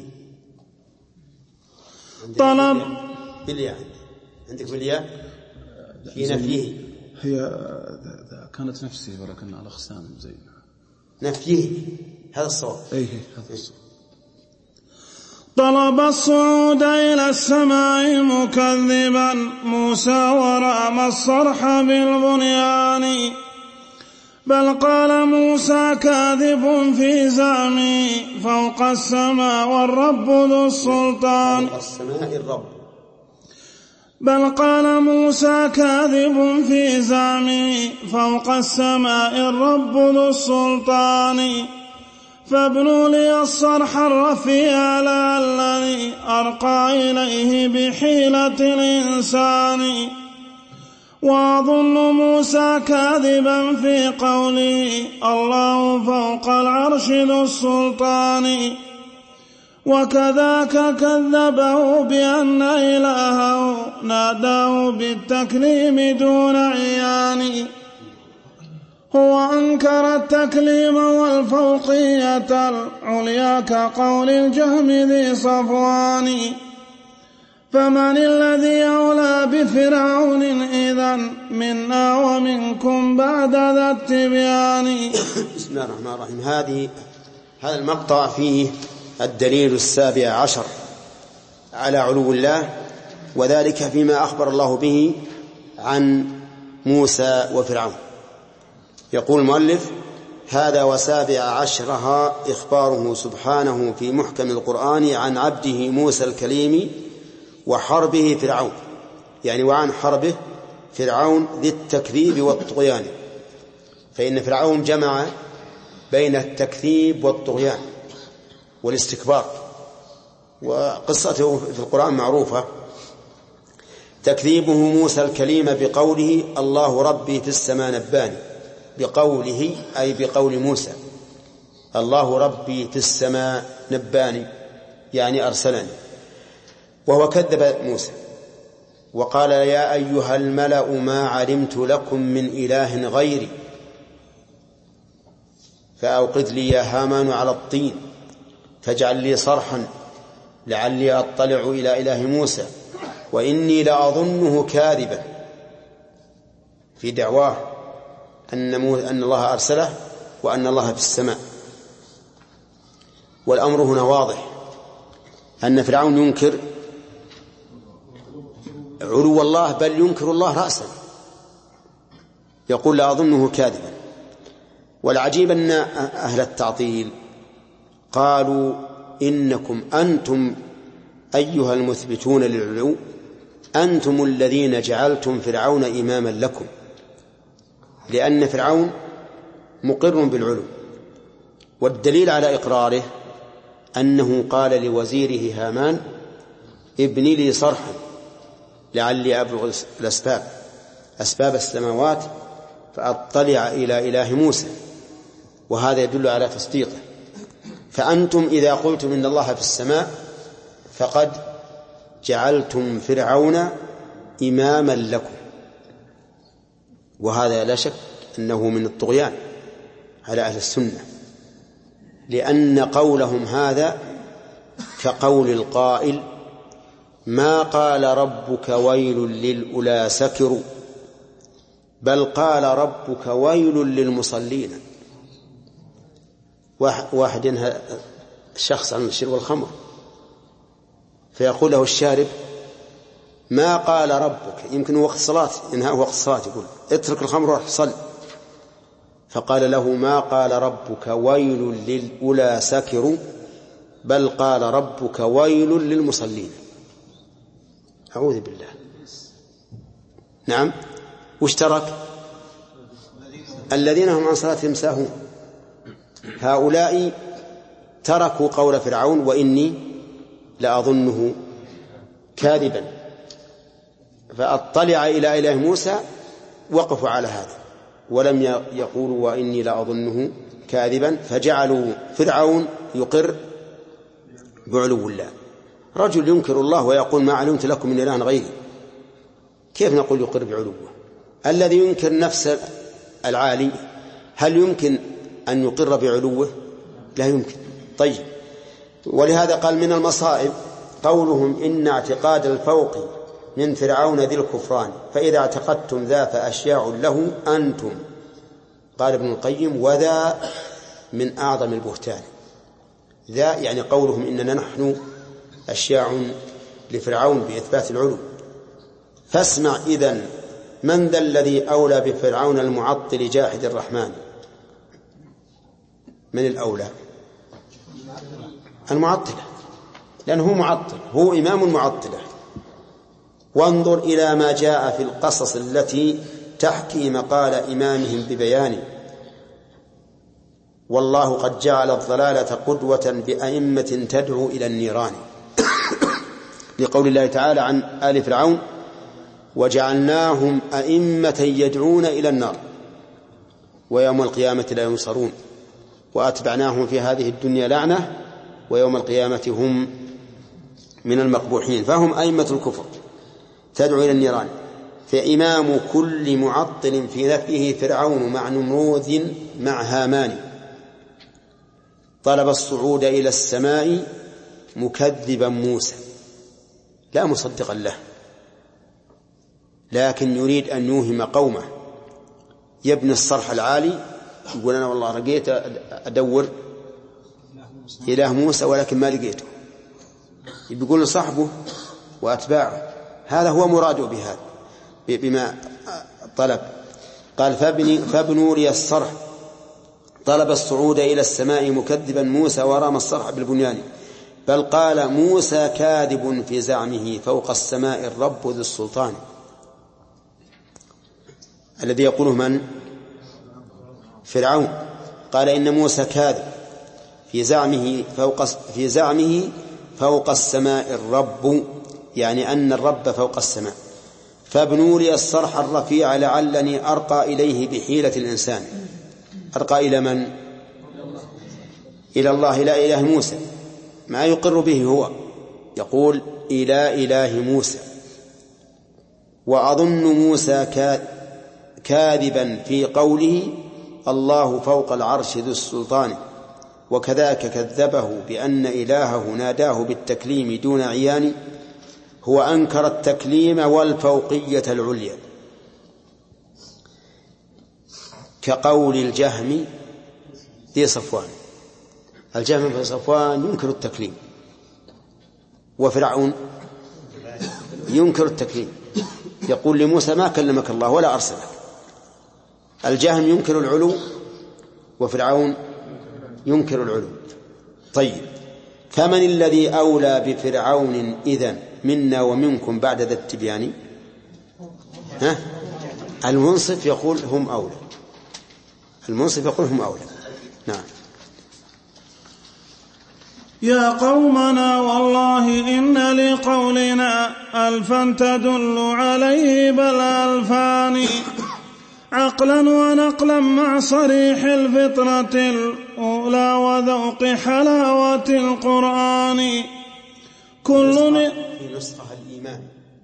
طلب بالياء. عندك بالياء في نفيه. هي كانت نفسي ولكن على أقسام زين. نفيه هذا الصواب. أيه هذا الصواب. طلب الصعود إلى السماء مكذبا موسى ورام الصرح بالبنيان، بل قال موسى كاذب في زعمي فوق السماء والرب ذو السلطان. فوق السماء الرب. بل قال موسى كاذب في زعمي فوق السماء الرب ذو السلطان، فابنوا لي الصرح الرفيع لا الذي أرقى إليه بحيلة الإنسان. وأظن موسى كاذبا في قوله الله فوق العرش ذو السلطان، وكذاك كذبه بأن إلهه ناداه بالتكليم دون عيان. هو أنكر التكليم والفوقية العليا كقول الجهم ذي صفوان، فمن الذي أولى بفرعون إذن منا ومنكم بعد ذا التبيان. بسم الله الرحمن الرحيم. هذه هذا المقطع فيه الدليل السابع عشر على علو الله، وذلك فيما أخبر الله به عن موسى وفرعون. يقول المؤلف: هذا وسابع عشرها إخباره سبحانه في محكم القرآن عن عبده موسى الكليم وحربه فرعون، يعني وعن حربه فرعون ذي التكذيب والطغيان، فإن فرعون جمع بين التكذيب والطغيان والاستكبار، وقصته في القرآن معروفة. تكذيبه موسى الكليم بقوله الله ربي في السماء نباني، بقوله أي بقول موسى الله ربي في السماء نباني، يعني أرسلني، وهو كذب موسى وقال يا أيها الملأ ما علمت لكم من إله غيري فأوقد لي يا هامان على الطين فاجعل لي صرحا لعلي أطلع إلى إله موسى وإني لأظنه كاذبا، في دعواه أن, أن الله أرسله وأن الله في السماء. والأمر هنا واضح أن فرعون ينكر علو الله، بل ينكر الله رأسا، يقول لا أظنه كاذبا. والعجيب أن أهل التعطيل قالوا إنكم أنتم أيها المثبتون للعلو أنتم الذين جعلتم فرعون إماما لكم، لأن فرعون مقر بالعلو، والدليل على إقراره أنه قال لوزيره هامان ابني لي صرحا لعلي أبلغ الأسباب أسباب السماوات فأطلع إلى إله موسى، وهذا يدل على تصديقه. فأنتم إذا قلتم إن الله في السماء فقد جعلتم فرعون إماما لكم، وهذا لا شك أنه من الطغيان على أهل السنة، لأن قولهم هذا كقول القائل ما قال ربك ويل للأولى سكروا بل قال ربك ويل للمصلين. واحد ينهى الشخص عن الشرب والخمر فيقول له الشارب ما قال ربك، يمكن وقت الصلاة ينهاه وقت الصلاة، يقول اترك الخمر وروح صل، فقال له ما قال ربك ويل للأولى سكروا بل قال ربك ويل للمصلين. أعوذ بالله. نعم، واشترك الذين هم عن صلاتهم ساهون، هؤلاء تركوا قول فرعون وإني لأظنه كاذبا، فأطلع إلى إله موسى وقفوا على هذا ولم يقولوا وإني لأظنه كاذبا، فجعلوا فرعون يقر بعلو الله. رجل ينكر الله ويقول ما علمت لكم من إله غيري، كيف نقول يقر بعلوه؟ الذي ينكر نفس العالي هل يمكن أن يقر بعلوه؟ لا يمكن. طيب، ولهذا قال من المصائب قولهم إن اعتقاد الفوق من فرعون ذي الكفران فإذا اعتقدتم ذا فأشياع له أنتم. قال ابن القيم وذا من أعظم البهتان. ذا يعني قولهم إننا نحن أشياع لفرعون بإثبات العلو. فاسمع إذن من ذا الذي أولى بفرعون المعطل جاحد الرحمن؟ من الأولى؟ المعطلة، لأنه هو معطل، هو إمام المعطلة. وانظر إلى ما جاء في القصص التي تحكي مقال إمامهم ببيان. والله قد جعل الضلالة قدوة بأئمة تدعو إلى النيران. لقول الله تعالى عن آل فرعون: وجعلناهم أئمة يدعون إلى النار ويوم القيامة لا ينصرون وأتبعناهم في هذه الدنيا لعنة ويوم القيامة هم من المقبوحين. فهم أئمة الكفر تدعو إلى النيران. فإمام كل معطل في نفيه فرعون مع نمروذ مع هامان. طلب الصعود إلى السماء مكذبا موسى لا مصدقا له، لكن يريد أن يوهم قومه. يبني الصرح العالي، يقول أنا والله رقيت أدور إله موسى ولكن ما لقيته، يقول لصاحبه وأتباعه. هذا هو مراده بهذا بما طلب. قال: فابني فابنوا لي الصرح. طلب الصعود إلى السماء مكذبا موسى ورام الصرح بالبنيان. بل قال موسى كاذب في زعمه فوق السماء الرب ذو السلطان. الذي يقوله من؟ فرعون. قال إن موسى كاذب في زعمه فوق في زعمه فوق السماء الرب، يعني أن الرب فوق السماء. فابنوا لي الصرح الرفيع لعلني أرقى إليه بحيلة الإنسان. أرقى إلى من؟ إلى الله لا إله موسى، ما يقر به هو، يقول إلى إله موسى. وأظن موسى كاذبا في قوله الله فوق العرش ذو السلطان، وكذاك كذبه بأن إلهه ناداه بالتكليم دون عيان. هو أنكر التكليم والفوقية العليا، كقول الجهم ذي صفوان. الجهم في صفوان ينكر التكليم، وفرعون ينكر التكليم، يقول لموسى ما كلمك الله ولا أرسلك. الجهم ينكر العلو وفرعون ينكر العلو. طيب، فمن الذي أولى بفرعون إذن منا ومنكم بعد ذا التبيان؟ ها؟ المنصف يقول هم أولى، المنصف يقول هم أولى. نعم. يا قومنا والله إن لقولنا ألفا تدل عليه بل ألفان، عقلا ونقلا مع صريح الفطرة الأولى وذوق حلاوة القرآن. كل في نسخة الإيمان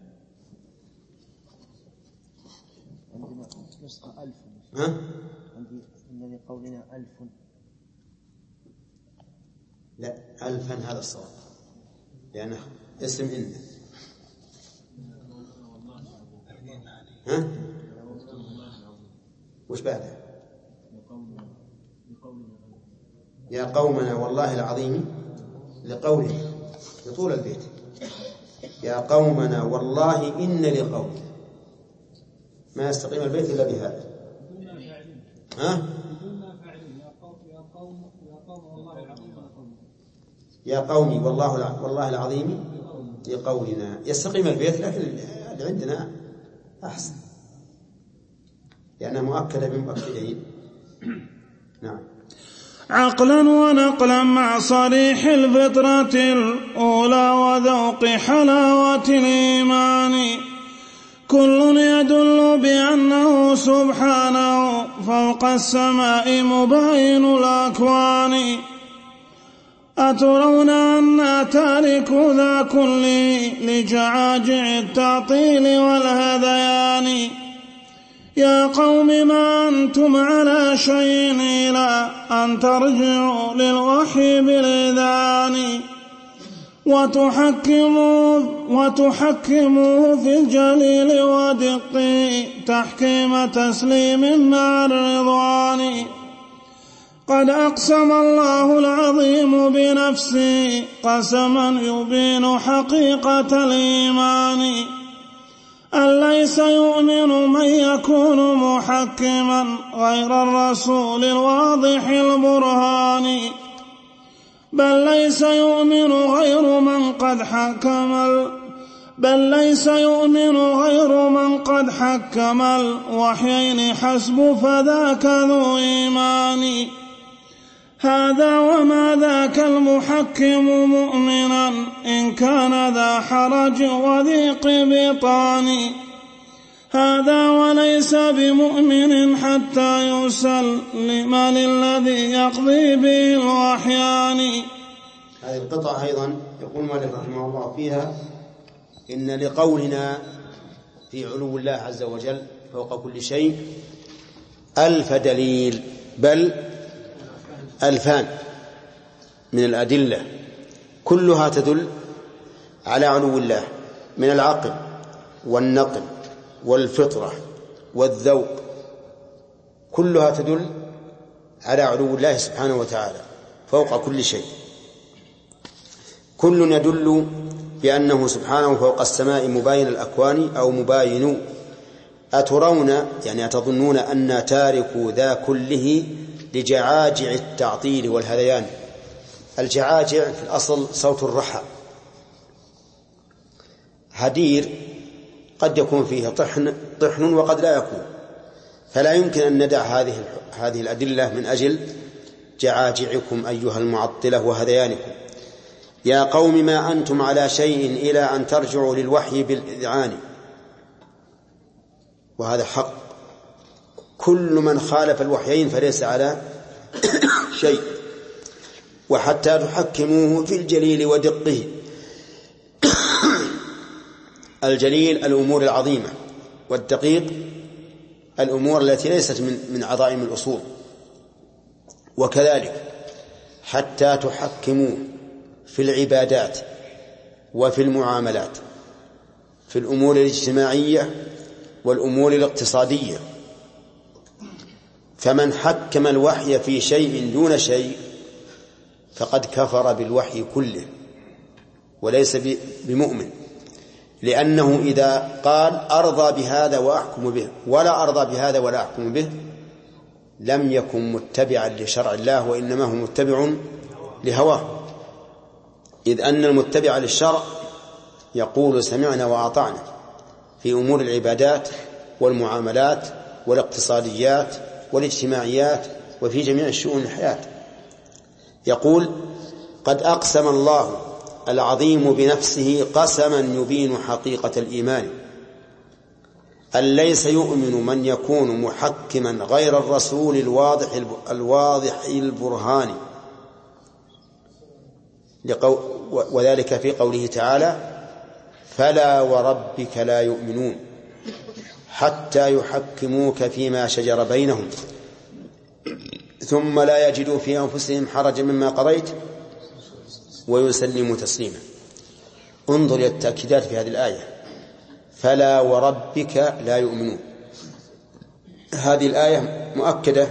نسخة ألف. ها؟ عندي إن لقولنا ألف. لا، ألفا هذا الصواب لأنه اسم إن. ها؟ وش بعده؟ يا قومنا والله العظيم لقوله لطول البيت. يا قومنا والله إن لقوله، ما يستقيم البيت إلا بهذا. ها؟ يا قومي والله والله العظيم لقولنا، يستقيم البيت، لكن اللي عندنا أحسن لأنها مؤكدة بمؤكدين. نعم. عقلا ونقلا مع صريح الفطرة الأولى وذوق حلاوة الإيمان. كل يدل بأنه سبحانه فوق السماء مبين الأكوان. أترون أن تارك ذا كله لجعاجع التعطيل والهذيان. يا قوم ما أنتم على شيء إلى أن ترجعوا للوحي بالإذان، وتحكموا وتحكموا في الجليل ودقه تحكيم تسليم مع الرضوان. قد أقسم الله العظيم بنفسه قسما يبين حقيقة الإيمان. أليس يؤمن من يكون محكما غير الرسول الواضح البرهان؟ بل ليس يؤمن غير من قد حكم ال... بل ليس يؤمن غير من قد حكم الوحيين حسب فذاك ذو إيمان. هذا وما ذاك المحكم مؤمنا إن كان ذا حرج وذيق بطان. هذا وليس بمؤمن حتى يسلم للذي يقضي به الوحيان. هذه القطعة أيضا يقول مالك رحمه الله فيها إن لقولنا في علو الله عز وجل فوق كل شيء ألف دليل، بل ألفان من الأدلة كلها تدل على علو الله، من العقل والنقل والفطرة والذوق، كلها تدل على علو الله سبحانه وتعالى فوق كل شيء. كل يدل بأنه سبحانه فوق السماء مباين الأكوان أو مباين. أترون يعني أتظنون أن تاركوا ذا كله لجعاجع التعطيل والهذيان. الجعاجع في الأصل صوت الرحى، هدير قد يكون فيه طحن, طحن وقد لا يكون، فلا يمكن أن ندع هذه هذه الأدلة من أجل جعاجعكم أيها المعطلة وهذيانكم. يا قوم ما أنتم على شيء إلى أن ترجعوا للوحي بالإذعان. وهذا حق، كل من خالف الوحيين فليس على شيء، وحتى تحكموه في الجليل ودقه. الجليل الأمور العظيمة، والدقيق الأمور التي ليست من من عظائم الأصول. وكذلك حتى تحكموه في العبادات وفي المعاملات، في الأمور الاجتماعية والأمور الاقتصادية. فمن حكم الوحي في شيء دون شيء فقد كفر بالوحي كله وليس بمؤمن، لأنه إذا قال أرضى بهذا وأحكم به ولا أرضى بهذا ولا أحكم به لم يكن متبعا لشرع الله، وإنما هو متبع لهواه. إذ أن المتبع للشرع يقول سمعنا وأطعنا في أمور العبادات والمعاملات والاقتصاديات والاجتماعيات وفي جميع الشؤون الحياة. يقول قد أقسم الله العظيم بنفسه قسما يبين حقيقة الإيمان. أليس يؤمن من يكون محكما غير الرسول الواضح الواضح البرهان. وذلك في قوله تعالى فلا وربك لا يؤمنون حتى يحكموك فيما شجر بينهم ثم لا يجدوا في أنفسهم حرجا مما قضيت ويسلموا تسليما. انظر إلى التأكيدات في هذه الآية، فلا وربك لا يؤمنون. هذه الآية مؤكدة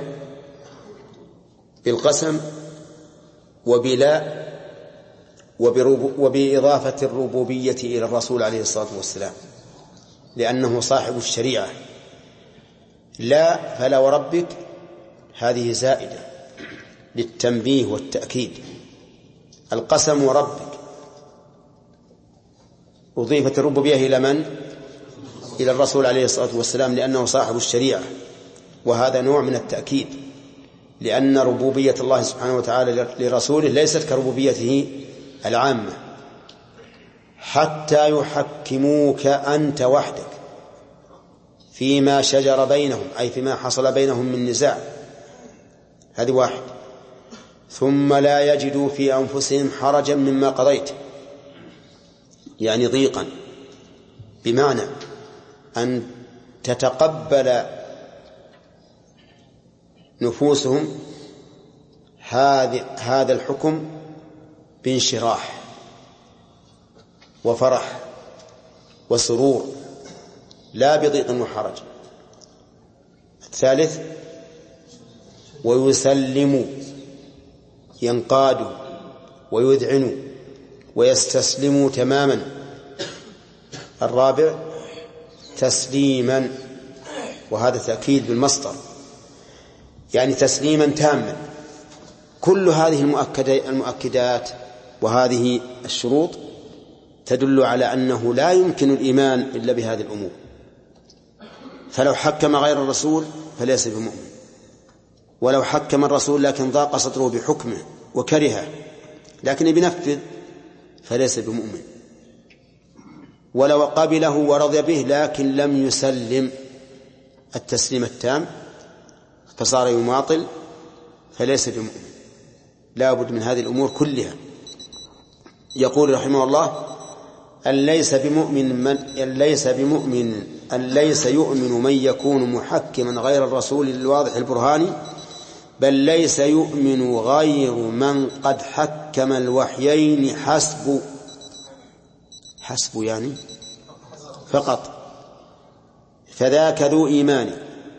بالقسم وبلا وبإضافة الربوبية إلى الرسول عليه الصلاة والسلام، لأنه صاحب الشريعة. لا فلا وربك هذه زائدة للتنبيه والتأكيد. القسم وربك أضيفت الربوبية إلى من؟ إلى الرسول عليه الصلاة والسلام، لأنه صاحب الشريعة، وهذا نوع من التأكيد، لأن ربوبية الله سبحانه وتعالى لرسوله ليست كربوبيته العامة. حتى يحكموك أنت وحدك فيما شجر بينهم، أي فيما حصل بينهم من نزاع، هذه واحد. ثم لا يجدوا في أنفسهم حرجا مما قضيت، يعني ضيقا، بمعنى أن تتقبل نفوسهم هذا الحكم بانشراح وفرح وسرور، لا بضيق وحرج. الثالث ويسلموا، ينقادوا ويذعنوا ويستسلموا تماما. الرابع تسليما، وهذا تأكيد بالمصدر، يعني تسليما تاما. كل هذه المؤكدات وهذه الشروط تدل على أنه لا يمكن الإيمان إلا بهذه الأمور. فلو حكم غير الرسول فليس بمؤمن، ولو حكم الرسول لكن ضاق صدره بحكمه وكرهه لكن بنفذ فليس بمؤمن، ولو قبله ورضي به لكن لم يسلم التسليم التام فصار يماطل فليس بمؤمن. لا بد من هذه الأمور كلها. يقول رحمه الله: أن ليس بمؤمن من أن ليس بمؤمن أن ليس يؤمن من يكون محكما غير الرسول الواضح البرهاني، بل ليس يؤمن غير من قد حكم الوحيين حسب حسب يعني فقط، فذاك ذو إيمان.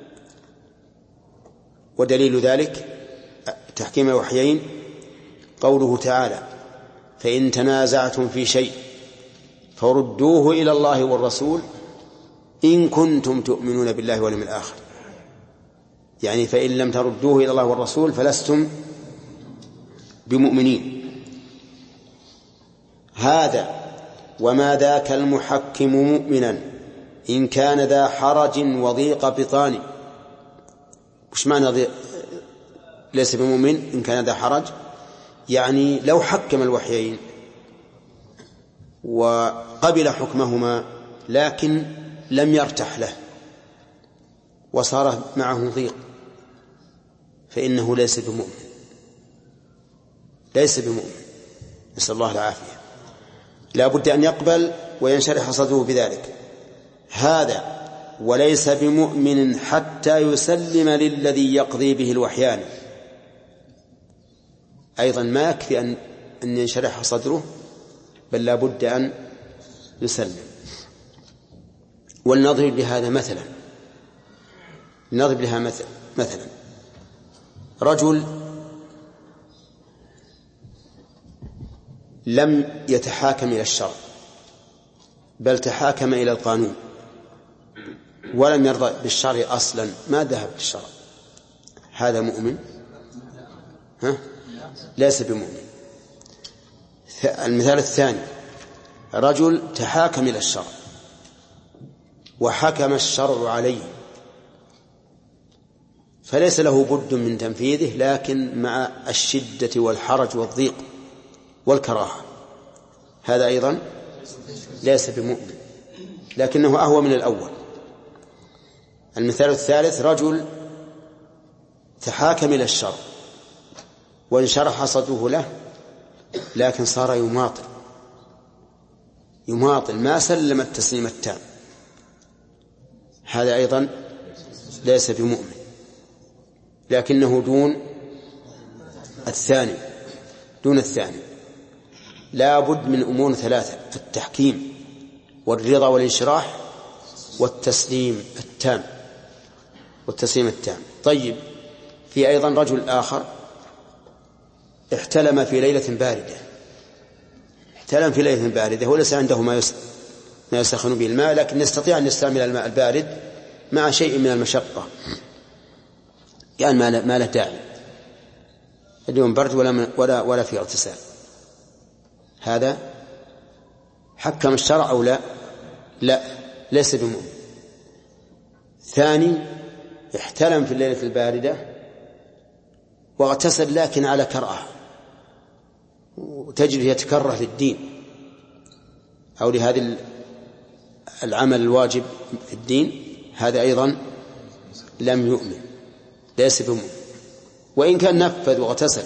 ودليل ذلك تحكيم الوحيين قوله تعالى: فإن تنازعتم في شيء فردوه إلى الله والرسول إن كنتم تؤمنون بالله واليوم الآخر. يعني فإن لم تردوه إلى الله والرسول فلستم بمؤمنين. هذا وما ذاك المحكم مؤمنا إن كان ذا حرج وضيق بطان. وش معنى ليس بمؤمن إن كان ذا حرج؟ يعني لو حكم الوحيين وقبل حكمهما لكن لم يرتح له وصار معه ضيق فإنه ليس بمؤمن، ليس بمؤمن، نسأل الله العافية. لا بد أن يقبل وينشرح صدره بذلك. هذا وليس بمؤمن حتى يسلم للذي يقضي به الوحيان. أيضا ما يكفي أن أن ينشرح صدره، بل لا بد أن يسلم. ولنضرب لهذا مثلا نضرب لها مثل مثلا رجل لم يتحاكم إلى الشرع بل تحاكم إلى القانون ولم يرضى بالشرع أصلا، ما ذهب للشرع، هذا مؤمن؟ ها؟ ليس بمؤمن. المثال الثاني: رجل تحاكم إلى الشرع وحكم الشرع عليه فليس له بد من تنفيذه، لكن مع الشدة والحرج والضيق والكراهة، هذا أيضا ليس بمؤمن لكنه أهوى من الأول. المثال الثالث: رجل تحاكم إلى الشرع وانشرح صدره له لكن صار يماطل يماطل ما سلم التسليم التام، هذا أيضا ليس بمؤمن لكنه دون الثاني دون الثاني. لا بد من أمور ثلاثة: التحكيم والرضا والانشراح والتسليم التام والتسليم التام. طيب، في أيضا رجل آخر احتلم في ليلة باردة احتلم في ليلة باردة وليس عنده ما يسخن به الماء، لكن يستطيع أن يستعمل الماء البارد مع شيء من المشقة، يعني ما له داعي، اليوم برد ولا ولا ولا في اغتسال، هذا حكم الشرع أو لا؟ لا، ليس بمؤمن. ثاني: احتلم في الليلة الباردة واغتسل لكن على كراهة، وتجد يتكره للدين أو لهذا العمل الواجب في الدين، هذا أيضا لم يؤمن، ليس بمؤمن وإن كان نفذ واغتسل.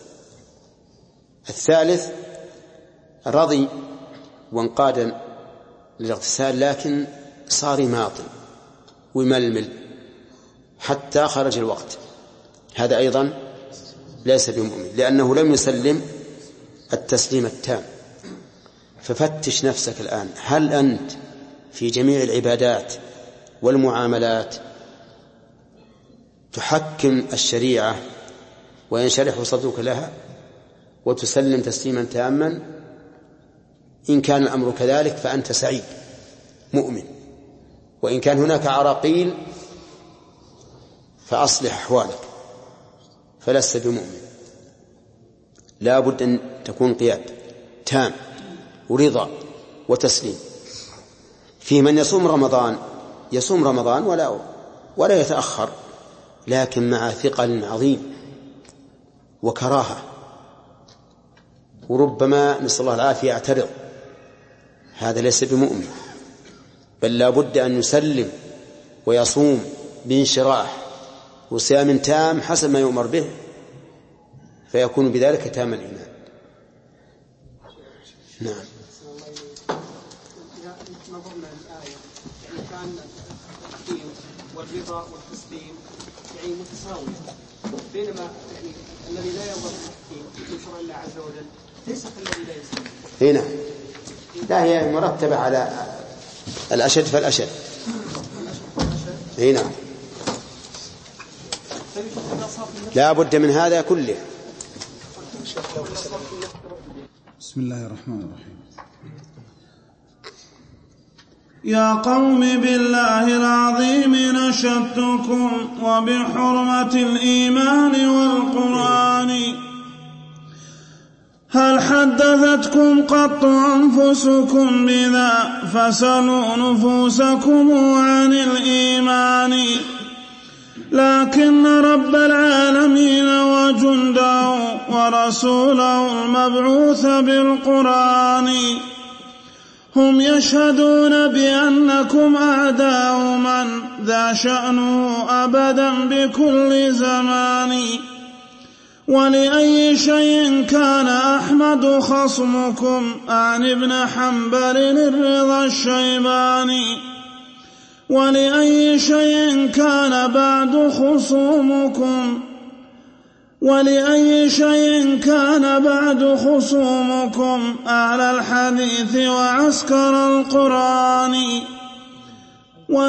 الثالث: رضي وانقاد للاغتسال لكن صار يماطل ويململ حتى خرج الوقت، هذا أيضا ليس بمؤمن لأنه لم يسلم التسليم التام. ففتش نفسك الآن، هل أنت في جميع العبادات والمعاملات تحكم الشريعة وينشرح صدرك لها، وتسلم تسليما تاما، إن كان الأمر كذلك فأنت سعيد مؤمن، وإن كان هناك عراقيل فأصلح أحوالك فلست بمؤمن. لا بد أن تكون قياد تام ورضا وتسليم. في من يصوم رمضان يصوم رمضان ولا ولا يتأخر، لكن مع ثقل عظيم وكراهة، وربما نسأل الله العافية يعترض، هذا ليس بمؤمن، بل لا بد أن يسلم ويصوم بانشراح وصيام تام حسب ما يؤمر به، فيكون بذلك تام الإيمان. نعم. نظرنا الآية يعني كان التقديم والرضا والتسليم يعني متساوية، بينما يعني الذي لا يرضى بالتحكيم في شرع الله عز وجل ليس كالذي لا يسلم. هنا لا، هي مرتبة على الأشد فالأشد. هنا لا بد من هذا كله. بسم الله الرحمن الرحيم. يا قوم بالله العظيم نشدتكم وبحرمة الإيمان والقرآن، هل حدثتكم قط أنفسكم بذا؟ فسلوا نفوسكم عن الإيمان. لكن رب العالمين وجنده ورسوله المبعوث بالقرآن هم يشهدون بأنكم أعداء من ذا شأنه أبدا بكل زمان. ولأي شيء كان أحمد خصمكم عن ابن حنبل الرضا الشيباني؟ ولأي شيء كان بعد خصومكم ولأي شيء كان بعد خصومكم أهل الحديث وعسكر القرآن؟ و...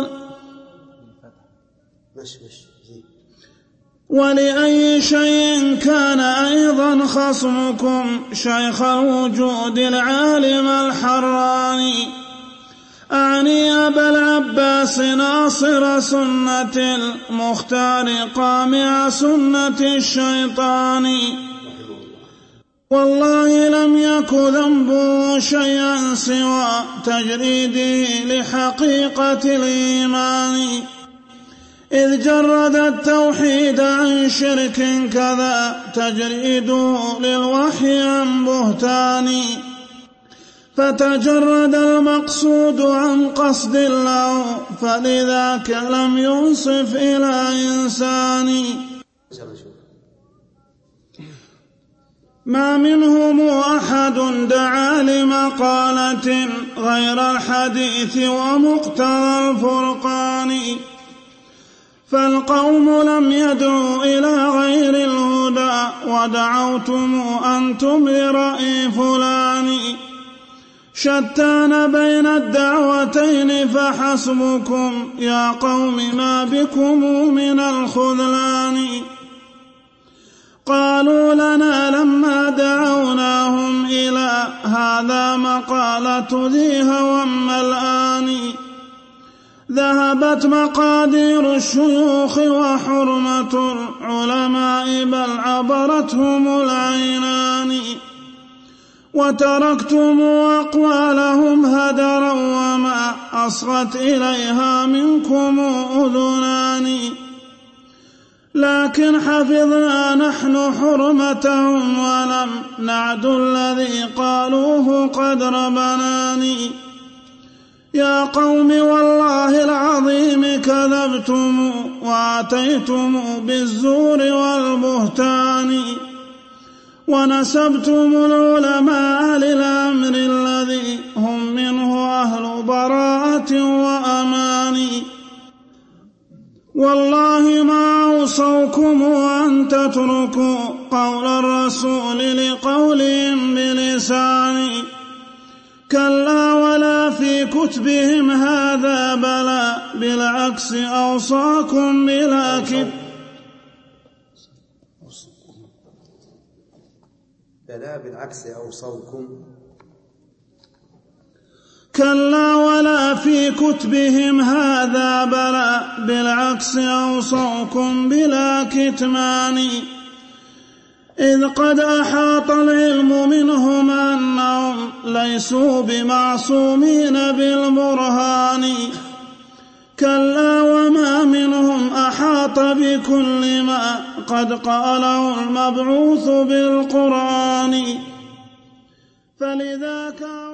ولأي شيء كان أيضا خصمكم شيخ الوجود العالم الحراني؟ أعني أبا العباس ناصر سنة المختار قامع سنة الشيطان. والله لم يك ذنبه شيئا سوى تجريده لحقيقة الإيمان، إذ جرد التوحيد عن شرك كذا تجريده للوحي عن بهتان. فتجرد المقصود عن قصد الله فلذاك لم ينصف إلى إنسان. ما منهم أحد دعا لمقالة غير الحديث ومقتضى الفرقان، فالقوم لم يدعوا إلى غير الهدى ودعوتم أنتم لرأي فلان. شتان بين الدعوتين فحسبكم يا قوم ما بكم من الخذلان. قالوا لنا لما دعوناهم إلى هذا مقالة ذي هوى الآن. ذهبت مقادير الشيوخ وحرمة العلماء بل عبرتهم العينان. وتركتم أقوالهم هدرا وما أصغت إليها منكم أذنان. لكن حفظنا نحن حرمتهم ولم نعد الذي قالوه قدر بنان. يا قوم والله العظيم كذبتم وأتيتم بالزور والبهتان، ونسبتم العلماء للأمر الذي هم منه أهل براءة وأمان. والله ما أوصوكم أن تتركوا قول الرسول لقولهم بلسان، كلا ولا في كتبهم هذا بلا، بالعكس أوصاكم بلا كتب لا بالعكس أوصوكم. كلا ولا في كتبهم هذا بلى بالعكس أوصوكم بلا كتمان إذ قد أحاط العلم منهم أنهم ليسوا بمعصومين بالبرهان كلا وما منهم أحاط بكل ما قد قاله المبعوث بالقرآن فلذاك